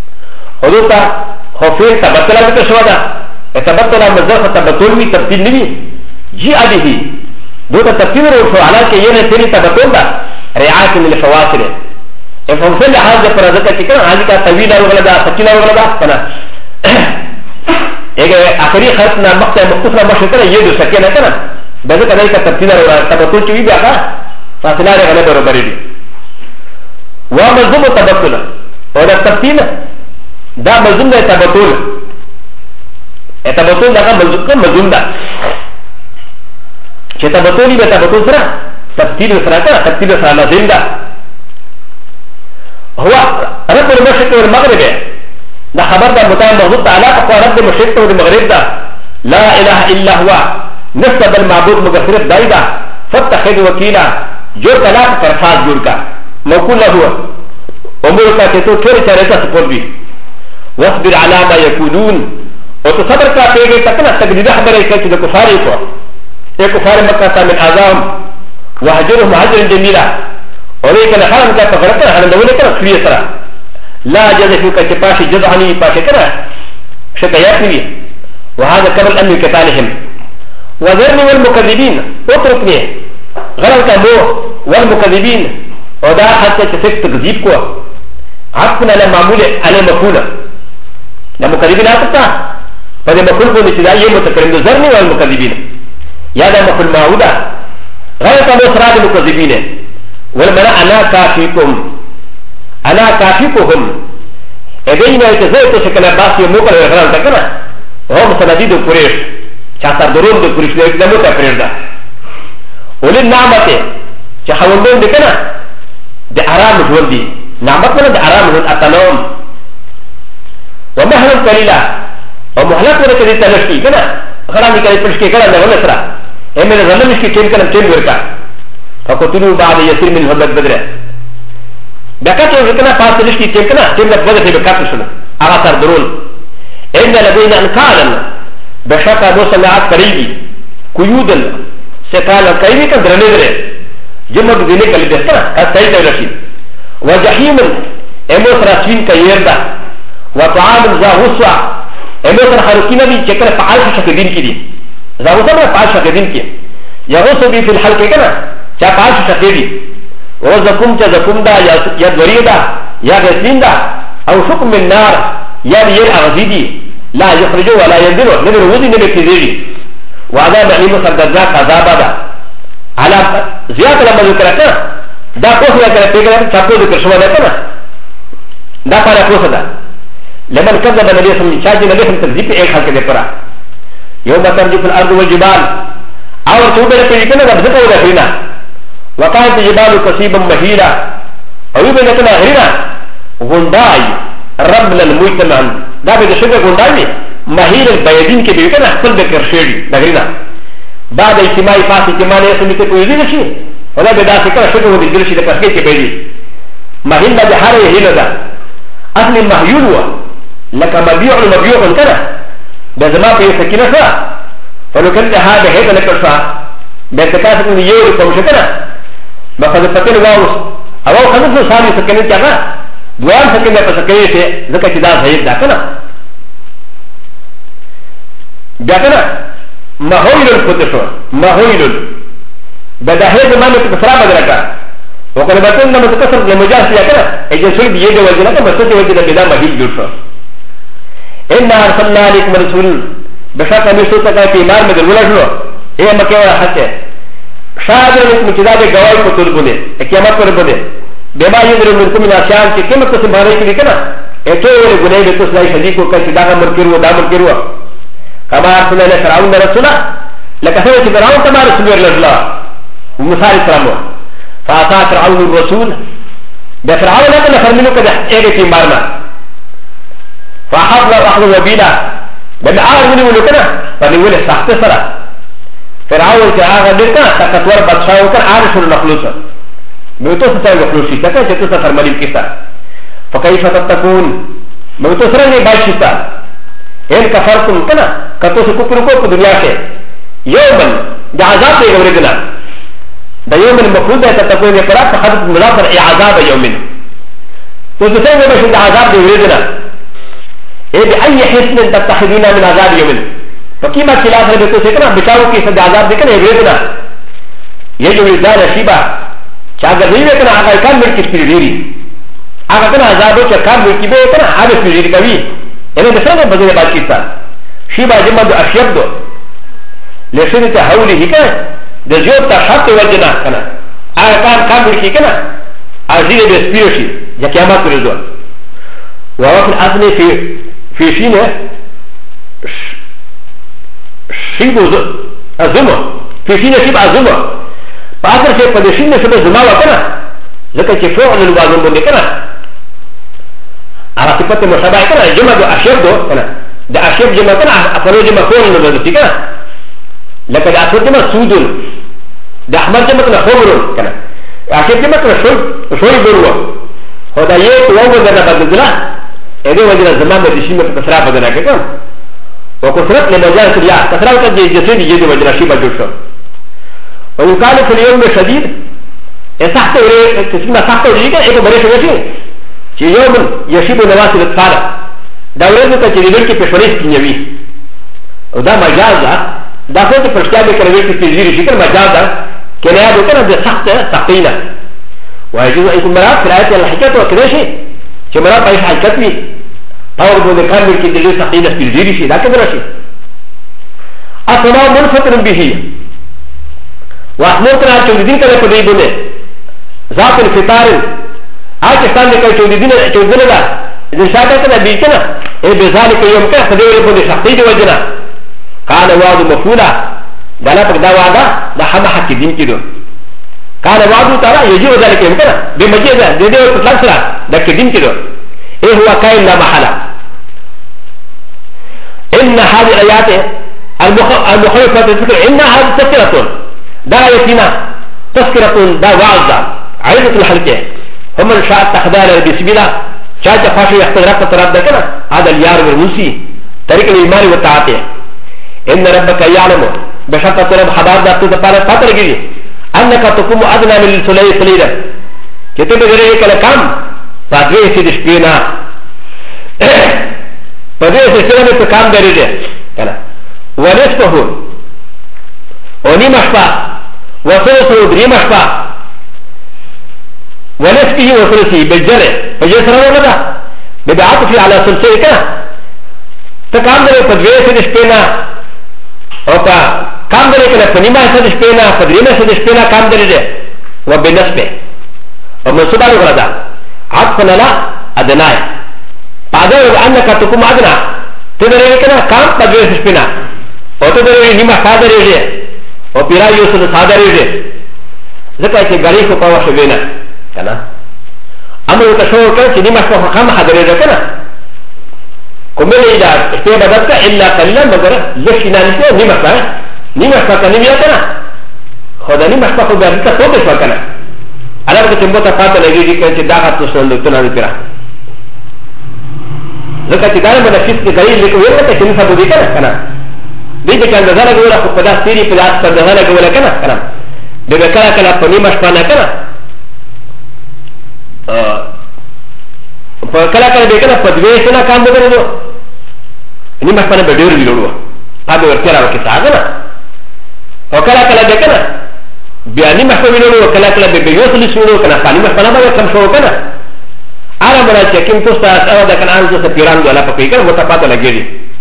موضوع تا خوفين تبطل بك شوادا تبطل مزرق تبطل مي تبطيل نبي جي أبيه دوتا تبطيل روشو على كي ينا تيري تبطل دا رعاية من الفواصل فمثل هذا فرزتا كنا هذه طويلة وغلدا سكينة وغلدا كنا اگر آخری خرطنا مقطع مختصرة مشهر كنا يدو سكينة كنا بذلك ذلك تبطيل تبطل چوي بياكا فاصلة غلبة ربري دي ومزوم تبطل وده تبطيل دا مزوم ده تبطل تبطل دا مزوم دا چه تبطلی به تبطل سرا تبطیل سرا کنا تبطیل سرا لازم دا هو رب المشرق والمغرب دا خبر دا متعین موضوع تعالی اقوى رب المشرق والمغرب دا لا اله الا هو نسب المعبود مغفرت دائی دا فتخذ وکیلا جو طلاق فرخاص جوڑ کا موکول له هو امور کا کہ تو تھوڑی چارتا سپورٹ بھی واصبر على ما يقولون وتصبر کا پیگے تکنا تقدیر خبر ہے کہ کفار کو ایک کفار مکہ کا من اعظم وهجرهم هجرا جميلا ولكن حرم کا فقرت ہن دولے کا فری سرا لا جزف کا چپاش جزانی پاش کرا شکایت نہیں وهذا قبل ان يقتالهم وذرني والمكذبين اتركني غلط کا مو والمكذبين ودا حتى تفك تكذيب کو عقنا لمعمول على مفعول المكذبين حتى فده مفعول کو نتیجہ یہ متکلم ذرني والمكذبين يا ده مفعول معودا غلط کا مو سراد المكذبين والمنا انا كافيكم انا كافيكم ادين يتزيد شكل باس يموكل غلط كنا هم سنديد قريش چاہتا درون دو قريش نے دمو تا پردا ولن نعمته چې خوندون دي کنه د آرام ژوند دي نعمت نه د آرام ژوند اتنوم ومهلا قليلا ومهلت ورته دي تلشتي کنه خرامي کوي پرش کې کنه نه سره امه زمن کې ټیم کنه ټیم ورکا فقتلوا بعد يسير من هبت بدر بكاتو کنه فاصله کې ټیم کنه ټیم د بدر کې بکاتو شنو هغه تر درون ان لدينا انقالا بشكا مسمعات قريبي قيودا سقالا قريبي كان درنيدره جمع دينك اللي بيستنا السيد الرشيد وجحيم اموس راسين كيردا وطعام ذا وسع اموس الحركين بي شكل فعال شكدين كدي ذا وسع فعال شكدين كي يغوص بي في الحلق كنا فعال شكدي وزكم تزكم دا يا وريدا يا غسلين دا او شكم من نار يا بير اغزيدي لا يخرجوا ولا ينزلوا نبي وزي نبي كذيري وعذاب عليم سردجاك عذاب دا على زيادة لما ذكرتنا دا قوس ذكرت تيجا شابو ذكر شما ذكرنا دا قال قوس دا لمن كذب النبي صلى الله عليه وسلم شاجي نبي صلى تكذيب ايه خلق ذكرا يوم ترجف الارض والجبال او توبه لكيكنا بذكر ذكرنا وكانت الجبال كثيبا مهيلا او يبقى لكنا غيرنا غنداي ربنا المجتمع دا بده غنداي مهيل البيدين كي بيكنا خپل ذكر شيري دغرينا بعد اجتماعي فاس اجتماع نه سميته کوئی دي شي ولا بدا فكره شنو هو دي شي د پخې کې بيدي مهيل د هره هيله ده اصل مهيول هو لك مبيع المبيع كده ده زما په سکینه سره ولو كان هذا هيك لك شو بتكاسب من يوري کوم شكله بقد فتن واوس او خمسه سامي سکینه څنګه دوام سکینه په سکینه ته ځکه چې دا صحیح ده کنه بيعتنا مهويل الفتشو مهويل بداهي زمان تكسرا بدركا وقال بطن لما تكسر لمجاز يكنا اجنسل بيجي وجهنا مسجد وجهنا بلا مهيل جوشو إن أرسلنا عليكم رسول بشاك مشتو تكاي في مار مدر ولجلو ايه مكيوة حتى شاهد لكم كذاب قوائي قطول بني اكيامات قطول بني بما يدر منكم من أشياء كما قسم بانيك لكنا اكيو ولي بني بتوس لاي شديكو كي داغا مركروا دا مركروا كما أرسلنا إلى فرعون رسولا لكثرة فرعون كما رسول الله ومثال فرعون فأتى فرعون الرسول بفرعون لكن فرمينه كده إيه في مارنا فأخذنا الأخذ وبيلا بل آغني ولكنا فنقول سخت سرا فرعون كآغا لكنا تكتور بطشاو كان عارش النخلوصة موتو ستر النخلوصي تكا جتو ستر مليم كتا فكيف تتكون موتو سرني باشتا ان كفرتم كنا كتوس كفركم في الدنيا سے يوما ده عذاب دے گورگنا ده يوم المفروض ہے تتقون يقرأ فحدث مضافر عذاب يوم تو دوسرے میں بشن ده عذاب دے گورگنا اي باي حسن تتخذون من عذاب يوم فكما خلاف ربكو سكنا بتاو كي سد عذاب دكنا يبرنا يجو رزان شيبا شاغر ريبه كنا اگا كان ملك سپيريري اگا كنا عذابو چ كان ملك بي كنا هذا سپيريري كوي انا بسنه بدل بات كيتا شيبا جما دو اشيب دو لشنت حوله كنا دجوب تا شرط وجنا كنا اگا كان ملك كنا ازيد بسپيرشي يا قيامت رزو وفي الاصل في شينه شيب ازمه في شينه شيب ازمه فاخر شيء قد شينه شيب زما وكنا ذكر شيء فوق الوازن بني كنا على صفه مشابهه كنا جمع دو اشيب دو كنا ده اشيب جمع كنا افرو جمع كون لو كنا لكن اصل جمع سودون ده احمر جمع كنا خمر كنا اشيب جمع كنا شوي بروا هذا يك وهو ده بدلا هذه وجه الزمان بدشين بكثره بدنا كده وكثرت لمجال الرياء كثره كده جسد يجي وجه شيء بجوشه ويقال في اليوم شديد تحت تسمى تحت رجلك ايه بريش وجهه في يوم يشيب نواسل الطفال ده ورده تجربه كي بشوريس كينيوي وده مجازا ده هو تفرشتها بكرهيه في تجربه شكل مجازا كان يا دكتور ده سخطينا ويجوز ان يكون مرات في الايات الحكايه وكذا شيء كمرات بايش حكتني اور بده كامل كي دليل سخطينا في تجربه شيء ده كذا شيء اصلا منفطر به واحملتنا چوددين كده پدې بونه ذات الفطار اكستان دې چوددين دا اذا شاته كده بيكنا اي بذلك يوم كده پدې بونه شخصي دي وجنا كان وعد مفعولا دلا پدا وعده ده هم حق دين کېدو كان وعد تعالى يجي ذلك يوم كده بمجيزه دې اطلاق سره ده دين کېدو ايه هو كائن لا محاله ان هذه الايات المخوفه تذكر ان هذه تذكره دا يتينا تذكرة دا وعظة عيدة الحلقة هم الشاء تخدار بسم الله شاء تفاشي يخترق تراب دكنا هذا اليار والموسي طريق الإيمان والتعاطي إن ربك يعلم بشرط تراب حبار دا تتفارق فتر جيجي أنك تقوم أدنى من السلية سليلة كتب غيرك لكام فادوه سيدش بينا فادوه سيدش بينا درجة ونصفه ونمشفى وثلثه بريمشفى ونسكه وثلثه بالجرع فجسره وغدا ببعاطفه على ثلثه كنا فكام دره فدوه سيدش بينا وكا كام دره كنا فنما سيدش بينا فدريما سيدش بينا كام دره وبنسبه ومنصوبة وغدا عطفنا لا أدناي بعده أنك تقوم أدنى تدري كنا كام فدوه سيدش بينا وتدري نما فادره و پیرا یوسف صادری دے ذکر کہ گاڑی کو پاوا شوینا کنا امر تشور کر کہ نما کو خام حاضر دے کنا کوملی دا استے بدت الا قليلا مگر لشنا نما کا کنیا کنا خدا نما کو گاڑی کا تو دے کنا علاوہ کہ تمبو تا پاتہ لگی کہ دا ہاتھ تو سن تو نہ پیرا ذکر کہ دار میں نفس کی گاڑی لے کے وہ کہ تم سب دے کنا دې چې کله زړه ګوره خو په داس تیری په داس پر زړه ګوره کنه کنه د کله کله په نیمه شپه نه کنه په کله کله به کنه په دوی سره کار وکړو نیمه شپه نه به ډیر ویلو هغه ورته راوکې څنګه نه او کله کله به کنه بیا نیمه شپه ویلو کله کله به یو څه لسونو کنه په نیمه شپه نه به کم شو کنه هغه مرا چې کوم تاسو او د کنه ان څه پیران ولا په پیګر وته پاته لګیږي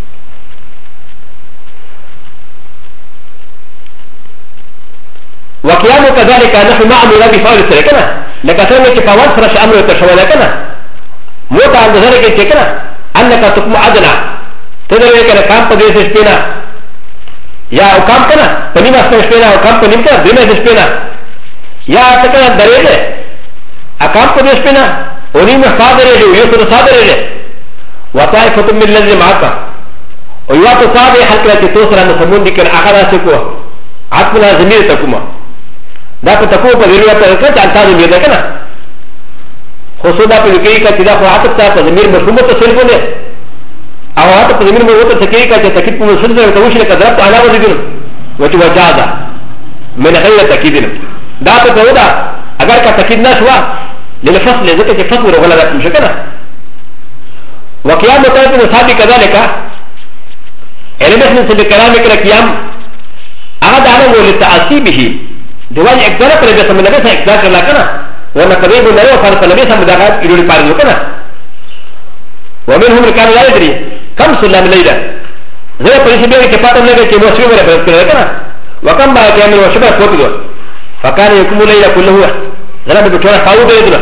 وقيام كذلك نحن نعمل بفعل سرقنا لكثرنا كفاوات فرش امر تشولكنا موت عند ذلك كنا انك تقوم عدنا تدري كنا كام قديس سبينا يا او كام كنا فنيما سبينا او كام فنيم كنا دينا سبينا يا تكنا دريده اكام قديس سبينا ونيما صادر يوسف صادر وطائفه من الذين معك ويواتو صادر حلقه توسر مسمون دي كان اخذ سكو عقلنا زمير تكما دا په تکو په ویلو ته کړه چې تاسو دې ده کنه خو څه دا په کې کې دا خو عادت ته زمير مفهوم ته سر کوله او عادت په زمير مو ته کې کې چې تکید په سر ته توشل کړه په علاوه دي وجه وجاده من غیر تکید دا په ودا اگر کا تکید نه شو للفصل ذکر چې فصل ولا مش کنه وقيام مطلب نصابي كذلك علم اسم سبب كلامك لقيام هذا أنا أقول للتعصيبه دواء إقدار پر بس من نبي إقدار کرلا کنا وما قريب من نبي فارس نبي سام دعات يدوري پارو کنا ومنهم كان لا يدري كم سلم ليلة زي پريش بيري كفاتم لگه كي موسوي ولا فرق کرلا کنا وكم با قيام وشبه فوتو فكان يقوم ليلة كله زنا بتونا فاو بيدنا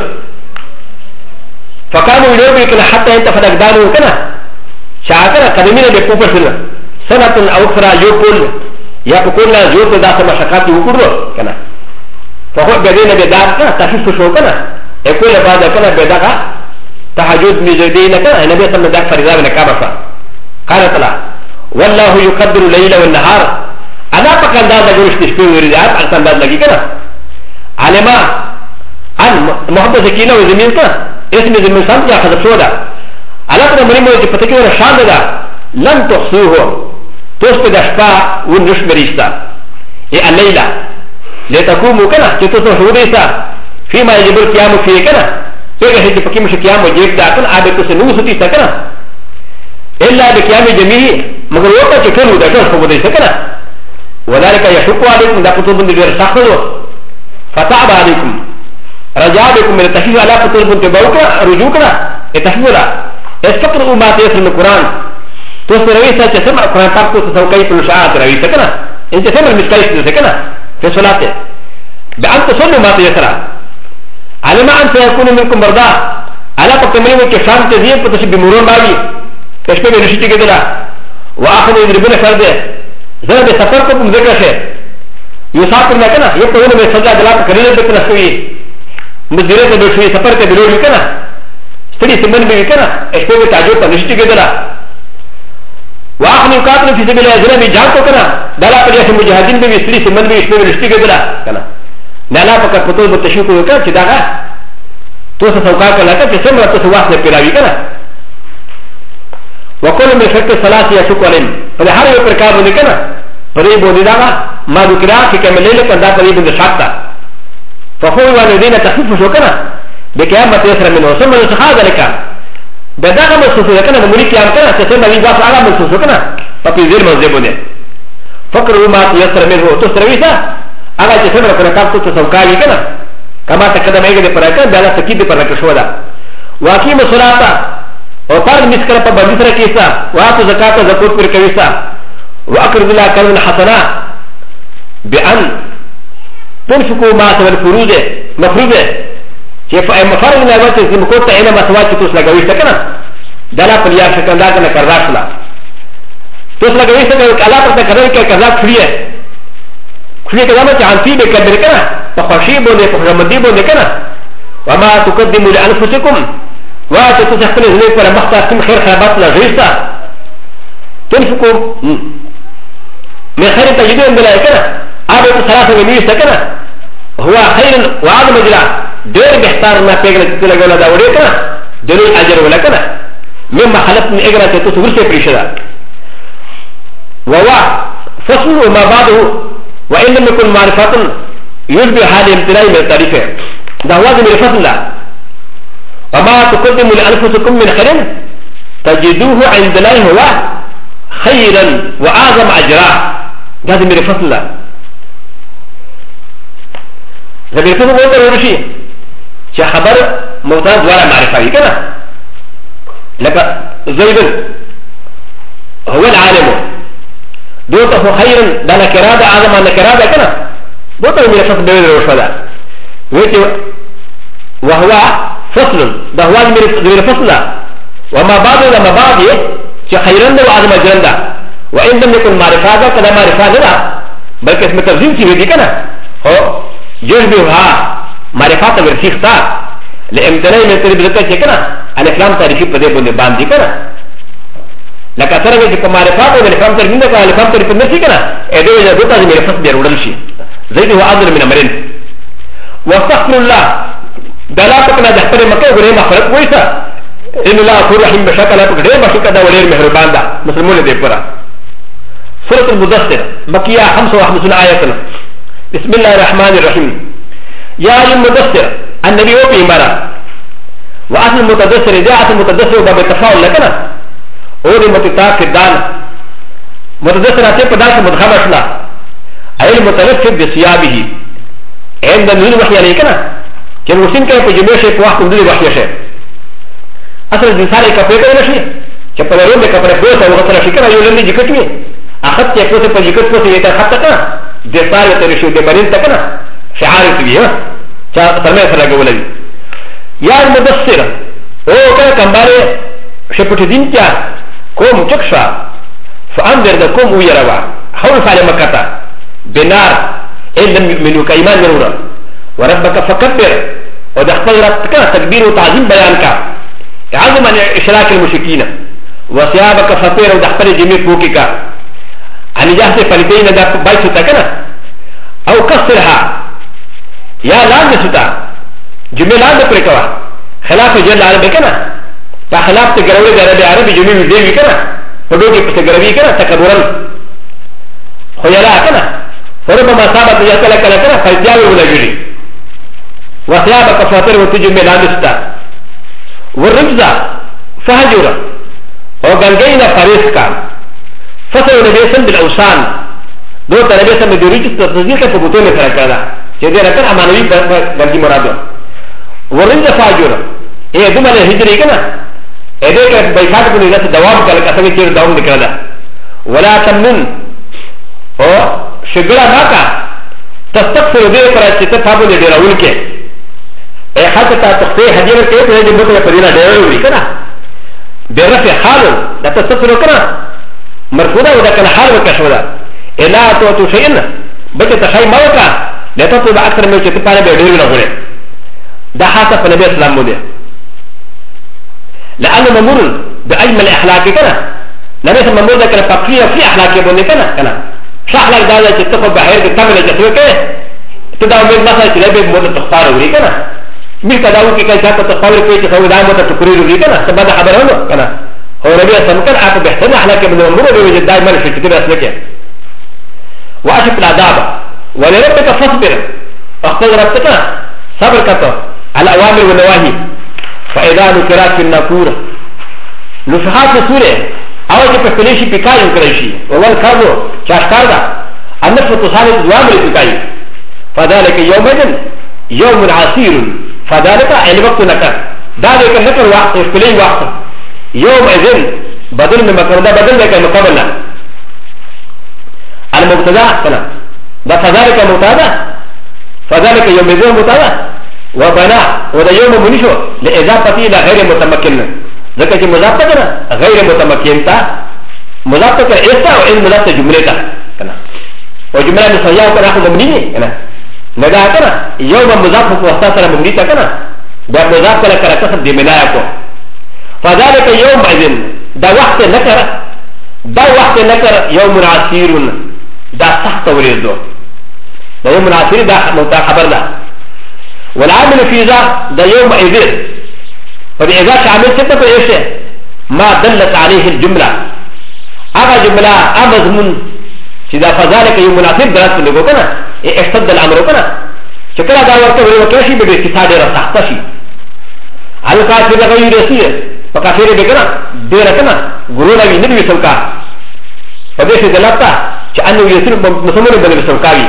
فكانوا يدوري كنا حتى ينتفد أقدامه كنا شاكرا قدمين بكوفر سنة أو أخرى يقول يا بقول لا زور تداس مشاكات يقولوا كنا فهو بدينا بدار كنا تخفيف شو كنا يقول بعد كنا بدار تهجد مزيدين كنا النبي صلى الله عليه وسلم فرزا من كابسا قال تعالى والله يقدر الليل والنهار أنا فكان ذا جوش تشبيه ورجال أكثر ذا لقي كنا علما أن محمد سكينة وزمين كنا اسم زمين سام يا خذ شودا على كنا مريم وجه فتكي ولا شان ذا لن تحصوه توست دشبا ونش مريستا إيه الليلة لتقوموا كنا تتوسط شهوديسا فيما يجب القيام فيه كنا إيه هيك فكيم شقيام وجيب داكن عادة سنوستي سكنا إلا بقيام جميع مگر وقت تكلوا دشون شهوديسا كنا وذلك يشق عليكم دا كتب غير سخذوا فتعب عليكم رجع بكم من التحفيظ على كتب تبوكا رجوكنا التحفيظ استقرأوا ما تيسر من القرآن توست رويسا تسمع القرآن تاكو تسوكي في الشعات رويسا كنا انت تسمع المسكايس كنا في صلاته بأن تصلوا ما تيسر على ما أن سيكون منكم مرضى على تكملين كشام تزيين فتشي بمرون باوي تشبه بنشيتي كدلا وآخر يضربون فرده زنا بسفركم ذكر شيء يسافر ما كنا يقولون بسجا دلات كريم بكنا سوي مزيرة بشوي سفر كبيرون كنا ستري سمن بي كنا اشبه بتعجب تنشيتي كدلا واخر يقاتل في سبيل الله زنا بجاكو كنا دلا برياس المجاهدين بيستري سمن بي اشبه بنشيتي كدلا كنا نالا فقط فتوى بتشوكو كنا كداغا توسا سوكا كنا كنا سمرا تسواس نبيلاوي كنا وكل من شك الصلاة يشك عليهم فلهذا يقرأ بني قريب وداغا ما ذكر في كمل ليلة كان ذا قريب من الشاطة فهو والذين تخفف شكنا بكيامة يسر منه ثم نسخا ذلك بداغا مصوص كنا نمري كيام كنا تسمى بيباس على مصوص كنا ففي ذيل مزيبونه فقروا ما يسر منه تسرويسا أغا تسمى لكنا كابتو تسوكاوي كنا كما تقدم ايجا دي پراكا بيانا سكيد دي پراكا شودا واقيم الصلاة وقال مسكرة بندسرة كيسا وآتوا زكاة زكوت پر كويسا وأقرض الله كرضا حسنا بأن تنفقوا ما سوى الفروض مفروض مفروض من الوقت المكوت تعين ما سوى تتوس لغويسا كنا دالا پليا شكن دا كنا كرزاك لا توس لغويسا كنا كالا پرتا كرزاك كرزاك فريه فريه كداما چانسي بكبر كنا فخشي بونده فخشمدي بونده كنا وما تقدموا لأنفسكم واتو تسخن زلي پر مختار خير خرابات لا جيسا تنفقوا من خير تجدون بلا كنا ابو ثلاثه من يسكنا هو خير وعظم جلا دير بحتار ما بيغل تلغولا دا ودي كنا دليل اجر ولا كنا مما خلقت من اجرا تتصور سي بريشدا وهو فصل وما بعده وان لم يكن معرفه يشبه هذه الامتناع من التعريف ده هو من الفصل وما تقدموا لأنفسكم من خير تجدوه عند الله هو خيرا وأعظم أجرا هذا من فصل الله هذا من فصل الله ورشي خبر موتان دوارا معرفة كنا لك زيد هو العالم دوته خيرا دا نكرادة أعظم نكرادة كنا دوته من فصل بيد الرشوة وهو فصل ده هو من فصل وما بعد لما بعد خيرا وعظم اجرا وان لم يكن معرفه كذا معرفه لا بل اسم تفضيل في كنا هو يشبهها معرفه ورثيختا لامتناع من تربيتك كنا ان اسلام تعريفي بده بني باندي كنا لك اثر من معرفه والفهم تربيتك كنا الفهم تربيتك كنا ادو يدوتا من فصل بيرودل شيء زيد هو اعظم من امرين واستغفر الله دلالة كنا دخل مكة وغير مخرج ويسا إن الله أكبر رحيم بشكل غير بشكل دا ولير مهربان دا مسلمون دي برا سورة المدثر مكية 55 آية بسم الله الرحمن الرحيم يا أيها المدثر النبي وفي إمارة واصل المتدثر ده اصل المتدثر باب التفاعل لكنا هو دي متتاك الدال متدثر اتي بدال مدخمش لا اي المتلفظ بثيابه عند نور وحي عليكنا كان مسلم كان في جميع شيء وقت من دون وحي شيء اصل الانسان كفيك ولا شيء كفر يوم كفر فوت او غسل شيء كان يقول لي جكتني اخذت يكوت فجكت فوت يتخطى دفاع ترشو دبرين تكنا شعار تبيه فرمي فرقولي يا المدثر او كان كمباري شبتدين كيا كوم تكشا فانذر دكم ويروا حول فعل مكتا بنار ان لم يؤمنوا كايمان نورا وربك فكبر ودخل ربك تكبير وتعظيم بيانك عظم عن اشراك المشركين وثيابك فطير ودخل جميع بوكك عن جهه فلتين دا بايت تكنا او كسرها يا لام نستا جميع لام بركوا خلاف جل العربي كنا فخلاف تجربي العربي عربي جميع زي كنا فدوكي تجربي كنا تكبرا خيالا كنا فربما صابت يتلك كنا فيتياوي ولا جري وثيابك فاطر وتجمع لام نستا والرمزة فهجورا وغنغينا فريسكا فصل نبيسا بالاوسان دو تنبيسا بدوريك تتصديق فبطون فرقادا جدي ركن امانوي بلدي مرادو ورنجا فاجورا ايه دوما الهجري كنا ايه كان بيفاق بن الناس دوام قال كسبي كير دوام نكردا ولا تمنن او شغلا ماكا تستغفر دي فراتي تفابو دي راولك ايه حتى تخفي هدير كيف هي دي بوكو فرينا ديرولي كنا برفع حال لا تستغفر كنا مرفوضه وده كان حال وكشودا الا تو شيئا بكي تخيل موكا لا تطلب اكثر من شيء تفعل بيدير نقوله ده حسب النبي صلى الله عليه وسلم لانه مامور باجمل اخلاقي كنا لم يسمى مامور ده كان فقيه في اخلاقي بني كنا شو اخلاق ده تتفق بحير بتعمل جسمك تداوم مثلا تلاقي مود تختار وري كنا مش تداوم كي كان تختار كي تسوي دائما تكرر وري كنا سبب خبر هو كنا هو النبي صلى الله عليه وسلم كان بيحترم اخلاقي من مامور بيوجد دائما في كتاب اسمك واشف العذاب ولربك فاصبر فاختار ربك صبر كتو على الأوامر والنواهي فإذا نكرات في الناكور نفحات سورة أول جب فليشي بكاي وكريشي ووال كارو شاشكاردا النفس تصالح الأوامر بكاي فذلك يومئذ يوم عسير فذلك الوقت نكر ذلك نكر وقت فلين وقت يومئذ بدل من مكرنا بدل لك المقابلة المبتدا كنا فذلك مبتدا فذلك يومئذ مبتدا وبنا وده يوم منشو لإضافة إلى غير متمكن ذكر مضافة غير متمكن تا مضافة إستا وإن مضافة جملة كنا وجملة نصيحة كنا أخذ مبنيني كنا ندا كنا يوم مضافة واسطة مبنيتا كنا ده مضافة لك ركسب دي منايكو فذلك يوم إذن ده وقت نكر ده وقت نكر يوم عسير ده تحت وريزو ده يوم عسير ده موتا خبر ده والعامل في ذا ده يوم إذن فبإذا شعمل ستة فإيشه ما دلت عليه الجملة أغا جملة أمزمون إذا فذلك يوم مناسب دراسة اللي قلنا اشتد الأمر قلنا شكرا دا ورطة ولو كاشي بإكتساد رساحتشي على كافر لغير رسية فكافر بكنا ديرتنا قرونا بندوي سوكا فبيش دلتا شأنه يسير مسمون بندوي سوكاوي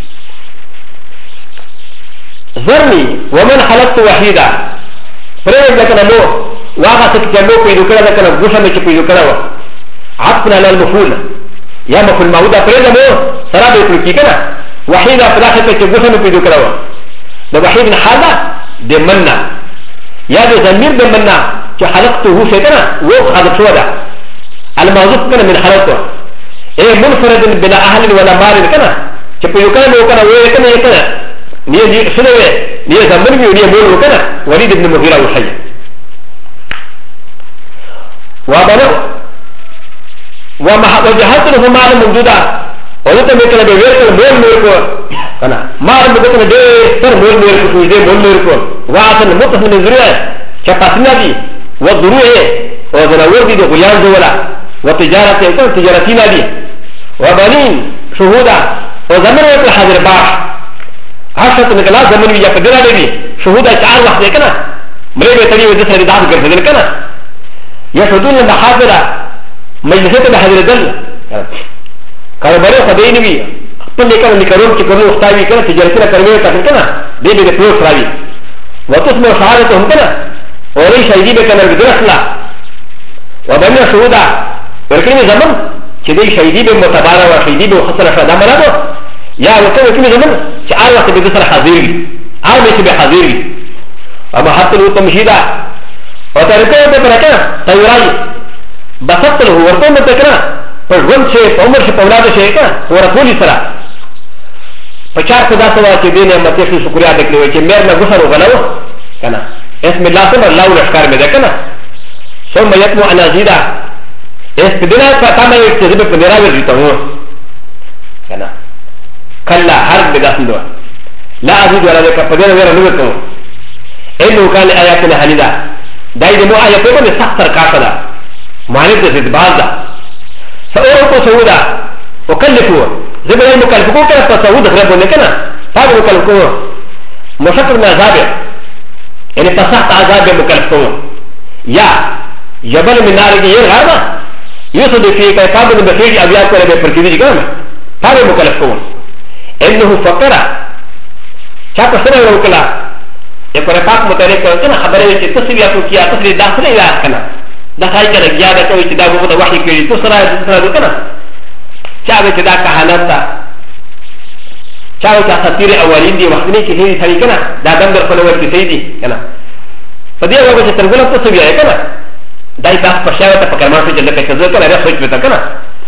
ذرني ومن خلقت وحيدا فريد لكنا مو واغا سكتلو كيدو كلا لكنا غوشا ميكي كيدو كلا عطنا للمفول يا مفول مودا فريد مو سرابي كلوكي كنا وحيدا فلاحة كي غوشا ميكي كيدو كلا ده وحيد حالا دي منا يا دي زمير دي منا كي خلقته شيطانا وو خلق شودا الموضوع كنا من خلقته ايه منفرد بلا اهل ولا مال كنا كي كيدو كلا مو كنا ويه كنا يكنا نيه سنوه نيه زمنوي ونيه مول وكنا وليد بن مغيرة وحي وابنو وجهزته مال موجودا ولكن مثل بيركل مول ميركو كنا مال مدتنا دي سر مول ميركو شويدي مول ميركو وعطن متصل من ذريعه كفاسنا دي وضروعه وذنور دي غيان زولا وتجارة تجارتنا دي وبنين شهودا وزمن يكون حاضر باش عشرة نقلات زمن يقدر عليه شهودا تعال وحده كنا مريبه تري ودي سري داد كرتل كنا يشهدون المحاضره مجلسات بحضر دل كارباري خدين بي خپل لیکل نکرون چې کوم استاوی کنه تجارتونه کوي تاسو کنه دې به پروت راوي وتسمع شهادتهم کنه اوري شهيدي به کنه بدرسلا وبني شهودا ورکړي زمون چې دې شهيدي به معتبر او شهيدي به خسر شهدا مرادو یا وکړي کوم زمون چې هر وخت به سره حاضر وي هر به به حاضر وي اما حتى لو تمشيدا وترکه ته پرکه تیرای بسطل هو ورته متکره پر ژوند شي په عمر شي په اولاد شي کنه ورکولي سره په چار خدا سوا چې دې نعمت شي شکریا وکړي چې مېر نه غسر وغلو کنه اسم الله سبحانه الله لشکار مې ده کنه ثم يتمو انا زيدا اس بدنا فتامه يكتسب په میرا ورته ته کنه کلا هر بداسندو لا ازيد ولا ذلك فدنا غير نوته انه كان اياتنا حليدا دای دې مو آیاتونه به سخت تر کاټه معنی دې بعض ده فاوقوا سودا وكلفوا زي ما يكلفوا كده فسود غربوا لكنا هذا مكلفوا مشكل من عذاب يعني فسحت عذاب مكلفوا يا جبل من نار غير هذا يوسف في كتاب بخير ابيات ولا بفرقدي كده هذا مكلفوا انه فقر شاك سنه وكلا يقول فاق متعلق كده خبره چې تسویه کو کیا تسلی داخله یا کنه دا خای کنه گیا دا کوي چې دا به د وحی کړي تو سره کنه چا به چې دا کهانت تا چا چې اساطیر اولین دی وخت نه کې هي سړي کنه دا دندر په لور کې سي دي کنه په دې وجه چې ترګل ته څه ویای کنه دای تاسو په شاوه ته په کلمه کې لکه چې زه کنه راځي چې کنه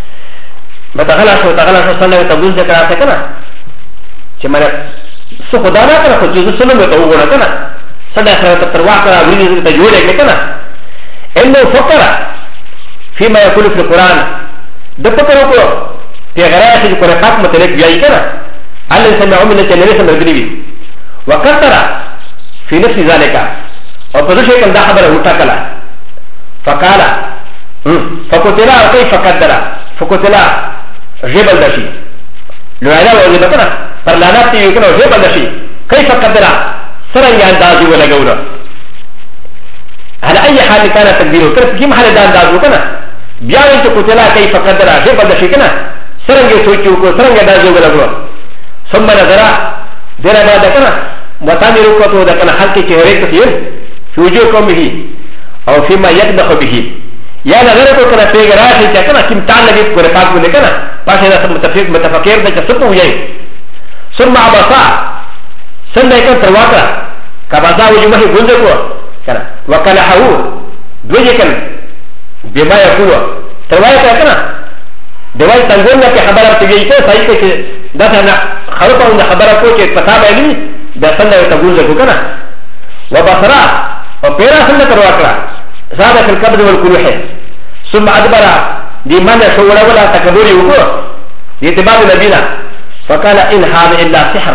متغلا شو څنګه ته بوز ده کراته کنه چې مړ څه خدای نه کنه خو چې څه نه ته وګوره کنه صدا سره تر واقعا ویني ته جوړه کنه انه فقر فيما يقول في القران دپکرو في غرايه القران حق متلك بياي كنا الله سمع من النبي صلى الله عليه وسلم وكثر في نفس ذلك او فذشي كان ده خبر وتاكلا فقال فقتل كيف قدر فقتل جبل دشي لو انا وجد كنا فرلانات يكنا جبل دشي كيف قدر سرن ياندازي ولا غولا على اي حال كان تقديره كيف كم حال اندازو كنا بيان قتل كيف قدر جبل دشي كنا سرنگ سوچو کو سرنگ دازو ولا ثم نظر دير ما دكنا وتاني ركوتو دكنا حلق چهره كثير في وجوه قومه او فيما يقدح به يا نظر کو كنا پیغرا سے كنا كم تان لگی کو رفاق میں كنا پاشے دا متفقیر دا چسپو ہوئی ثم عبسا سنده کن ترواتا کبازا وجوه گنده کو كنا وكلحه دوجه كن بما يقول ترواتا كنا دوای تنگون نه خبره تیږي ته صحیح کې دا څنګه خبره خبره کو چې پتا باندې دا څنګه تنگون له کنه وبصرا او پیرا څنګه ترواکړه زاده فل قبض والكروح ثم ادبر دي من شوړه ولا تکبر وکړه دي اتباع نبینا فقال ان هذا الا سحر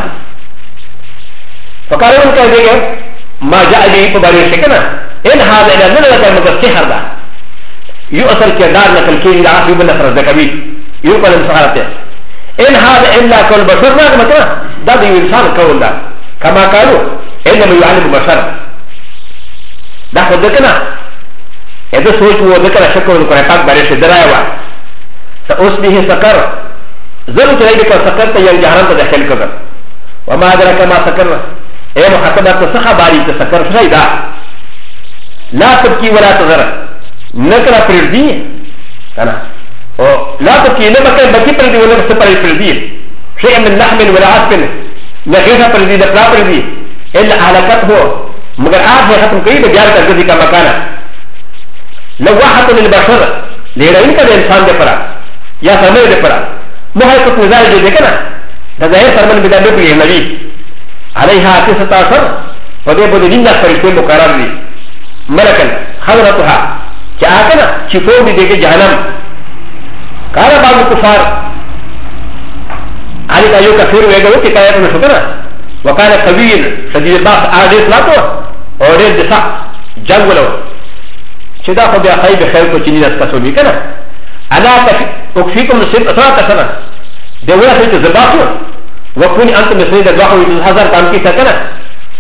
فقال ان كذا ما جاء به بباري شكنا ان هذا الا من السحر ده يؤثر كدار نقل كي الى عاصي بن نصر الزكوي يقول المسحرته ان هذا الا كل بشر ما مثلا ده الانسان قول ده كما قالوا انما يعلم البشر ده خد كنا اذا سويت وذكر شكر القرآن بارش درايوا سأصبه سكر ضرورت لك سكر تيان جهرم تدخل كذا وما أدرك ما سكر اي محتبه تسخى باري تسكر شيدا لا تبكي ولا تذر نكرا پردی کنا او لا تبكي لما كان بكي پردی ولا سپر پردی شيء من لحم ولا عصب نغيث پردی دپلا پردی الا حلقته مگر آج ہے ختم کئی بجار ترگزی کا مکانا لواحة للبشر لیرائن کا انسان دے پرا یا سرمے دے پرا محیطت نظار جو دیکھنا نظاہر سرمن بدا بکلی نبی علیہا تسطا سر فدے بودی نینہ فرشتے مقرر دی ملکن خضرتها کہ آکنا چکو بھی دیکھے جہنم کارا بعض کفار علی کا یو کفیر ہوئے گا وہ کتایت میں شکرہ وکانا قویل شدید باس آدیس لاتو اور دیر دسا جنگ ولو چدا خو بیا خیب خیر کو چنی دست کسو بھی کنا انا اکفیکم نصیب اطراتا سنا دولا سیت زباسو وکونی انت مسئلی در باقوی 1000 کام کی سکنا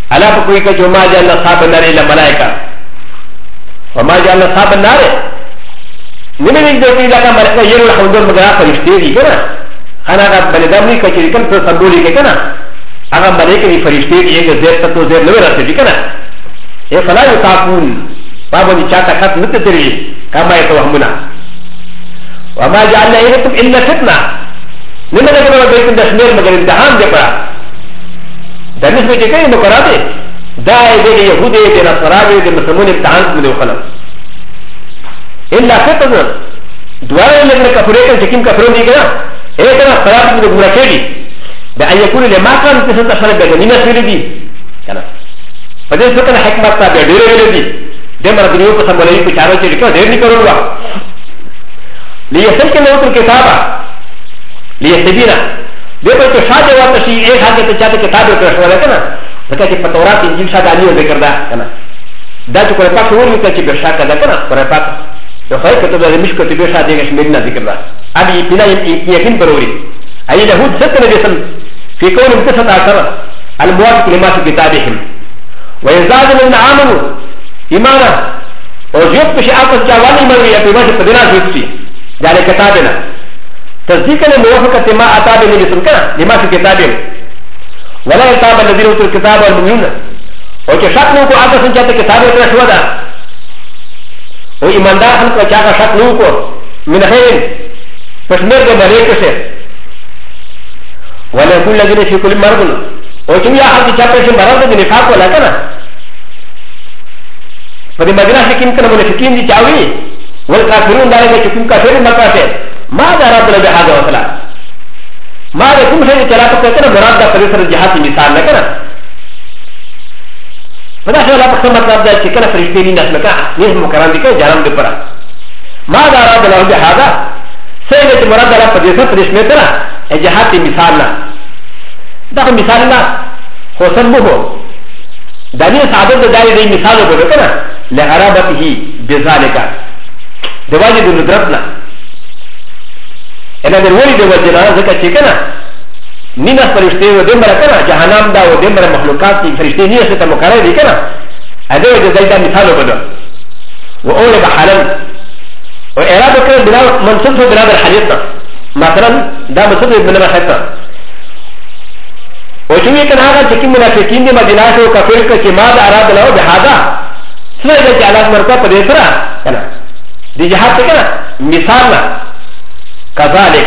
على فكوي كجو ما جعلنا صاب النار إلا ملائكة وما جعلنا صاب النار نمي نجدوكي لكا ملائكة يرو لحمدون مغرا فرشتيري كنا أنا أغا بلدامني كچري كن پر سنبولي كنا أغا ملائكة دي فرشتيري ينگا زير تطو زير نوي رسي كنا إيه فلا يتاقون بابا دي چاہتا خط نتتري كما يتوهمنا وما جعلنا إليكم إلا فتنة نمي نجدوكي بيكم دشمير مگر امتحان دي پرا دانش میں چکے مقرراتے دائے دے یہودے دے نصراوی دے مسلمون امتحان میں دے خلق الا فتنہ دوارے لگنے کفرے کن چکیم کفروں دی گنا ایک نا خراب میں گمراہ کیلی بے ان یکون لما کان قسم اشار بغنینا سیری دی کنا پدے سکن حکمت تا بے ڈیرے ویلے دی دے مر دنیو کو سمبلئی کو چارو چری کو دیر نہیں کروں گا لیسل کے نوتر کتابا لیسبینا دیکھو کہ شاید وہ تشی ایک حال کے چاہتے کتاب کو رسول ہے نا لکہ کہ پتورات انجیل شاید علی ذکر دا کنا دا جو قرآن پاک وہ کہ بے شک دا کنا قرآن پاک تو خیر کہ تو مش کو بے شک دیگا شمیرنا ذکر دا اب یہ بنا یقین ضروری ای له ذکر جسم في كون انتصت عشر الموافق لما في كتابهم ويزداد من آمنوا إيمانا وجب بشيء جواني مريا بما في قدنا جبتي يعني كتابنا تصديقا لموافقة ما أتى به بسمكنا لما في كتابهم ولا يتاب الذين أوتوا الكتاب والمؤمنون وكشك نوكو آتا سنجات كتاب الرشوة وإيمان دار خلق وشاك شك نوكو من خير فشمير دي مليك سير ولا يكون الذين في كل مرض وكم يا حالك شاك شم مرض دي نفاق ولا كنا فدي مدينة حكيم كنا منافقين دي چاوي والكافرون داري كم كافرين مكافر ماذا أراد الله بهذا وصلا ماذا كم شيء تلاقى كنا مراد دا فريسر الجهات مثال لكنا فدا شو لا بقسم مطلب دا كنا فريسيني ناس مكا نيس مكران دي كنا جارم دي برا ماذا أراد الله بهذا سيدة مراد الله فريسر فريس متنا الجهات مثال لا دا مثال لا هو سنبه داني سعادة داري دي مثال وبكنا لغرابته بذلك دواجد ندرتنا انا درولي دو وجنا ذكا چكنا نينا فرشتي و دمرا كنا جهنم دا و دمرا مخلوقات دي فرشتي نينا ستا مقرر دي كنا ادو دو زيدا مثالو بدو و اولي بحالن و ارادو كنا بنا منصوص و بنا در حديثنا مثلا دا منصوص و بنا حديثنا و چوئي كنا آغا چكي منافقين دي مدينة و كفر كي ماذا اراد الله بهذا سنة اذا جعلات مرقا پديسرا كنا دي جهات كنا مثالنا كذلك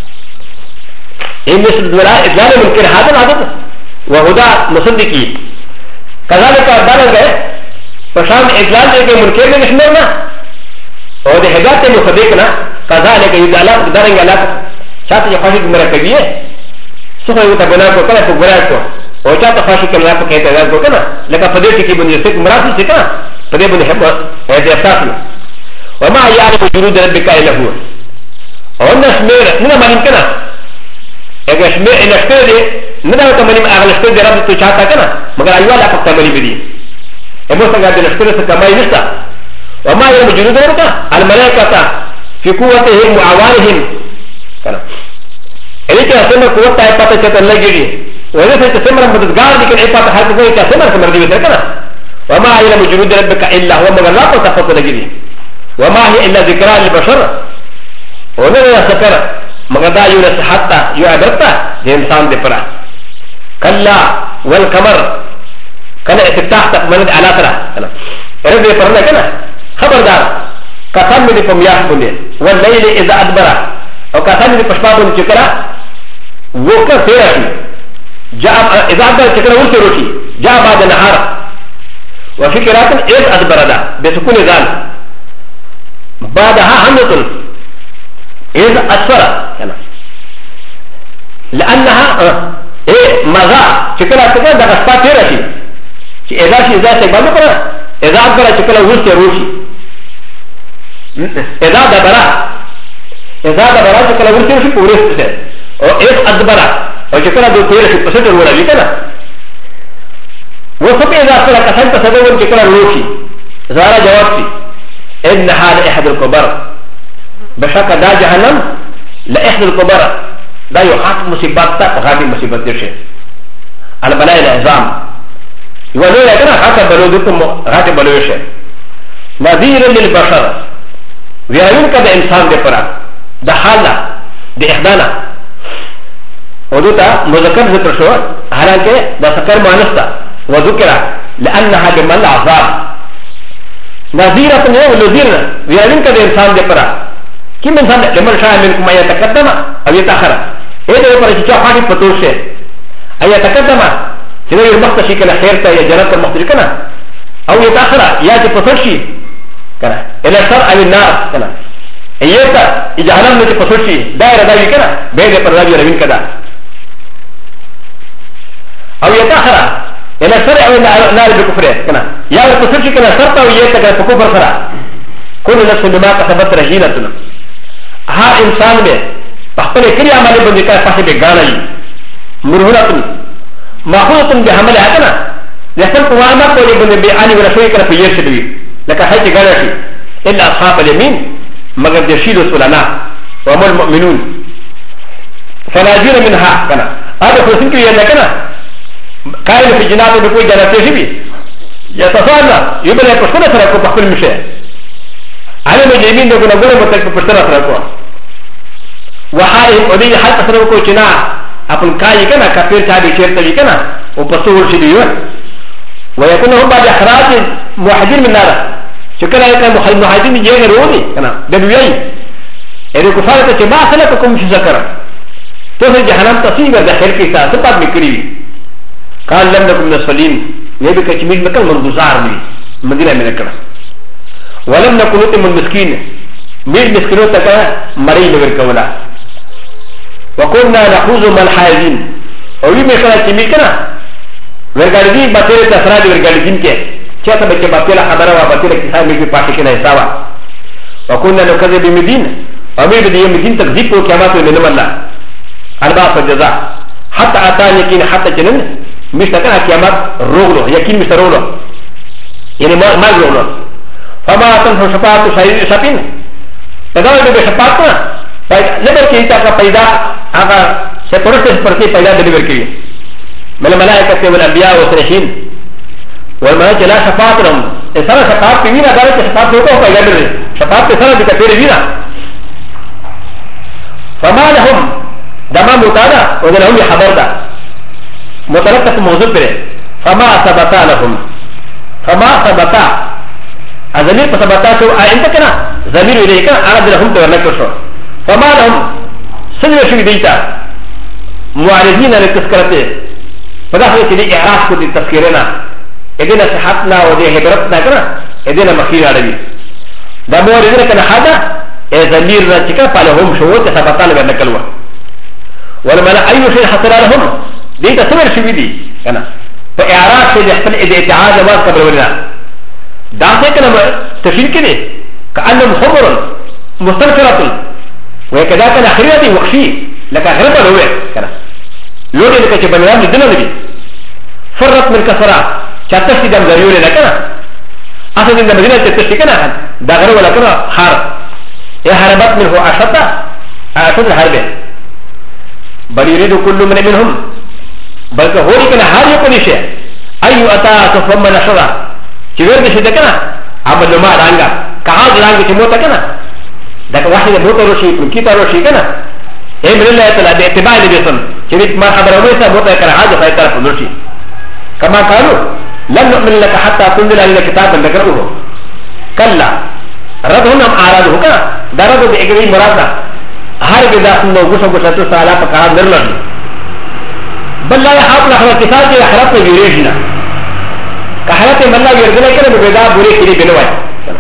إن مثل الدولاء إذلال منكر هذا العدد وهدى مصدقي كذلك أبدالا گئے فشام إذلال دے کے منکر میں نشمرنا اور دے حدات مصدقنا كذلك يدعلا دارنگا لا چاہتا جو خاشق مرکبی ہے سخوة ہوتا گناہ کو کنا تو گناہ کو اور چاہتا خاشق کنا کو کہتا ہے کو کنا لکا پدے ٹکی بندی سکھ مراسی سکنا پدے بندی حد احساس میں وما يعلم جنود ربك إلا هو اور نشمیر نہ معلوم کنا اگر شمیر نشمیر دے نہ تو معلوم اگر نشمیر دے رب تو چاہتا کنا مگر ایوا لا پکتا معلوم دی ابو سنگا دے نشمیر سے کمائی نشتا وما يعلم جنود ربك الملائکه في قوتهم وعوانهم کنا الی کہ اسمر قوت ہے پتہ چتا لگی دی وجہ سے اسمر مددگار لیکن اے پتہ ہر کوئی کہ اسمر سمر دی کنا وما يعلم جنود ربك الا هو مگر لا تو تفت لگی دی وما هي الا ذکرى للبشر ونرى سكر مغدا يونس حتى يعبرتا دي انسان دي پرا كلا والقمر كلا اتفتاح تقمند على ترى ارد دي پرنا كنا خبردار قسم دي پمياس بنده والليل اذا ادبر او قسم دي پشپا بند چکرا وكا سيرا جاء اذا ادبر چکرا ولت روشي جاء بعد النهار وفي قراءة اذ ادبر دا بسكون ذال بعدها حمد إذا أسفر لأنها إيه ماذا شكلها شكلها ده أسفار تيرشي إذا شيء إذا سيبانو كنا إذا أكبر شكلها وسط روشي إذا دبرا شكلها وسط روشي پورس سے اور إذا أدبرا اور شكلها دو تيرشي پسد رولا بھی کنا وہ سب إذا أسفر قسم تصدر شكلها روشي زارا جواب سی إن هذا إحد الكبر بشكل دا جهنم لإحدى الكبرى دا يحاق مصيبات تا فغادي مصيبات ديشه البلاء العظام ولو يكن حتى بلودكم غاتي بلوشه نذير للبشر ويعين كذا انسان دي فرا ده حالا دي احدانا ودوتا مذكر ذكر شو حالانكه ده سكر مؤنث وذكر لانها بمن عذاب نذيرة ونذيرنا ويعين كذا انسان دي فرا كم انسان لمن شاء منكم ان يتقدم او يتاخر ايه ده يقول لك حاجه فتوشه ان يتقدم كده يرمخت شيء كده خيرته يا جنات المخرج كده او يتاخر ياتي فتوشي كده الى الشر او النار كده ايتا جهنم نتي فتوشي دايره داوي كده بين الرجل يرين كده او يتاخر الى الشر او النار بكفره كده يا فتوشي كده شرط او يتا كده كفر سرا كل نفس بما كسبت رهينه ها انسان به فحصل كل عمل بندي كده صاحب غالي مرهونه ماخوذة بحمل هكذا لكن قواما قولي بن بيعني ورسوي كنا في يرشدوي لك حيث قالتي إلا أصحاب اليمين مگر دشيل سلنا وهم المؤمنون فناجين منها كنا هذا خلصين كي يلكنا قائل في جناب بكوي جناتي شبي يتصالنا يبنى يقصنا سرقوا بحكل مشاء علم اليمين نقول نقول متك بحكل سرقوا وحالهم ودي حال سرقوا جنا اپن کائی کنا کافر تابی چیرتا بھی کنا و پسول شدیو ویکن هم بعد اخراج موحدین من نارا چکل ایکا موحدین جیغ رو دی کنا دبیوئی ایدو کفارتا چه با سلککم شو ذکر تو سے جہنم تصیم گر دخل کیسا سپاک بکری بھی قال لم نکم نسولین یہ بھی کچمیل مکل منگزار بھی مدینہ میں نکڑا ولم نکنوت من مسکین میل مسکنو تکا مری نگر کولا وكنا نخوض مع الحائزين وي مثلا كميكنا ورغالدين باتير تسراد ورغالدين كي چاته بچه باتير خبره وا باتير كيسا ميكي پاكي كنا حسابا وكنا نكذب بمدين ومي بدي مدين تكذيب وقيامات من الله الباس الجزاء حتى اتى يقين حتى جنن مش كان قيامات روغلو يقين مش روغلو يعني ما روغلو فما تنفع شفاعه شفين تداوي بشفاعتنا لبر کی تا پیدا اگر سے پروسس پر کی پیدا دلیور کی مل ملائکہ والانبیاء والصالحین والملائکہ لا شفاعت لهم اسرا شفاعت کی نہ دار شفاعت کو پیدا دے شفاعت سره دے پھر وینا فما لهم دما متادا ولهم خبر دا مترتب موضوع پر فما ثبت لهم فما ثبت ازلی ثبت تو انت کنا ضمیر الیک اعد لهم تو نکشو فما لهم سنوى شو ديتا معارضين للتذكرته فدخل في إعراض كود التذكيرنا إذن صحتنا ودي هبرتنا كنا إذن مخير عربي دا معارضين كنا هذا ضمير رجكا فلهم شعور تثبتان بأنكالوا ولما أي شيء حصل لهم ديتا سنوى شو دي كنا فإعراض شيء يحصل إذا اتعاد ما قبل ولنا داسة كنا تشير كده كأنهم خمر مستنفرة وكذا كان اخرتي وخشي لك هرب لو كذا لو لك بنيان الدنيا نبي فرت من كسرات شاتشي دم زريول لك اصلا ان المدينه تتشي كنا دغرو ولا كنا حار يا هربت منه اشطه اشد الحرب بل يريد كل من منهم بل هو كان هار يكون شيء اي اتى ثم نشر كبير بشده كنا عمل ما رانغا كهاز رانغا تموت كنا لك واحد موت روشي كيتا روشي كنا ايه من الله تعالى باتباع لبيسن شريك ما خبر ويسا موت كنا حاجة فايتار فلوشي كما قالوا لن نؤمن لك حتى تنزل علينا كتابا ذكره كلا ردهم اعراضه كنا دا ردو بإقري مرادنا هر بدا سنو غشو غشتو سالا فقهاد نرلن بل لا يحاط لحظة كتاب جي حرط يريجنا كحرط من الله يرجنا كنا ببدا بوري كري بنواي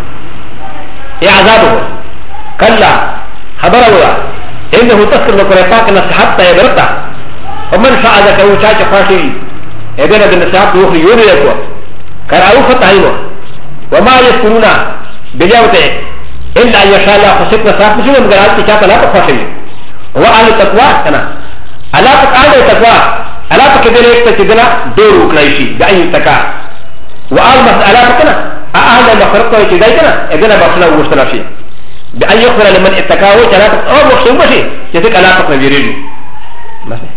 ايه عذابه كلا خبر الله انه تذكر لقريباك نصيحات تيبرتا ومن شاء ذاك وشاك فاشي اذن بالنصيحات يخرج يوني لكو كراو فتحينه وما يذكرون بجاوته الا ان يشاء الله فسق نصيحات مسلم قال كتاب لا تفاشي وعلى التقوى كنا الا تقعد التقوى الا تكذلك تكذلا دور وكلايشي باي تكا وعلى مساله كنا اعلى مخرقه كذا كنا اذن بخلا ومستلاشي بأن يخبر لمن اتقاوه جلاتك أو مخصوم بشي يتك علاقة نبيريني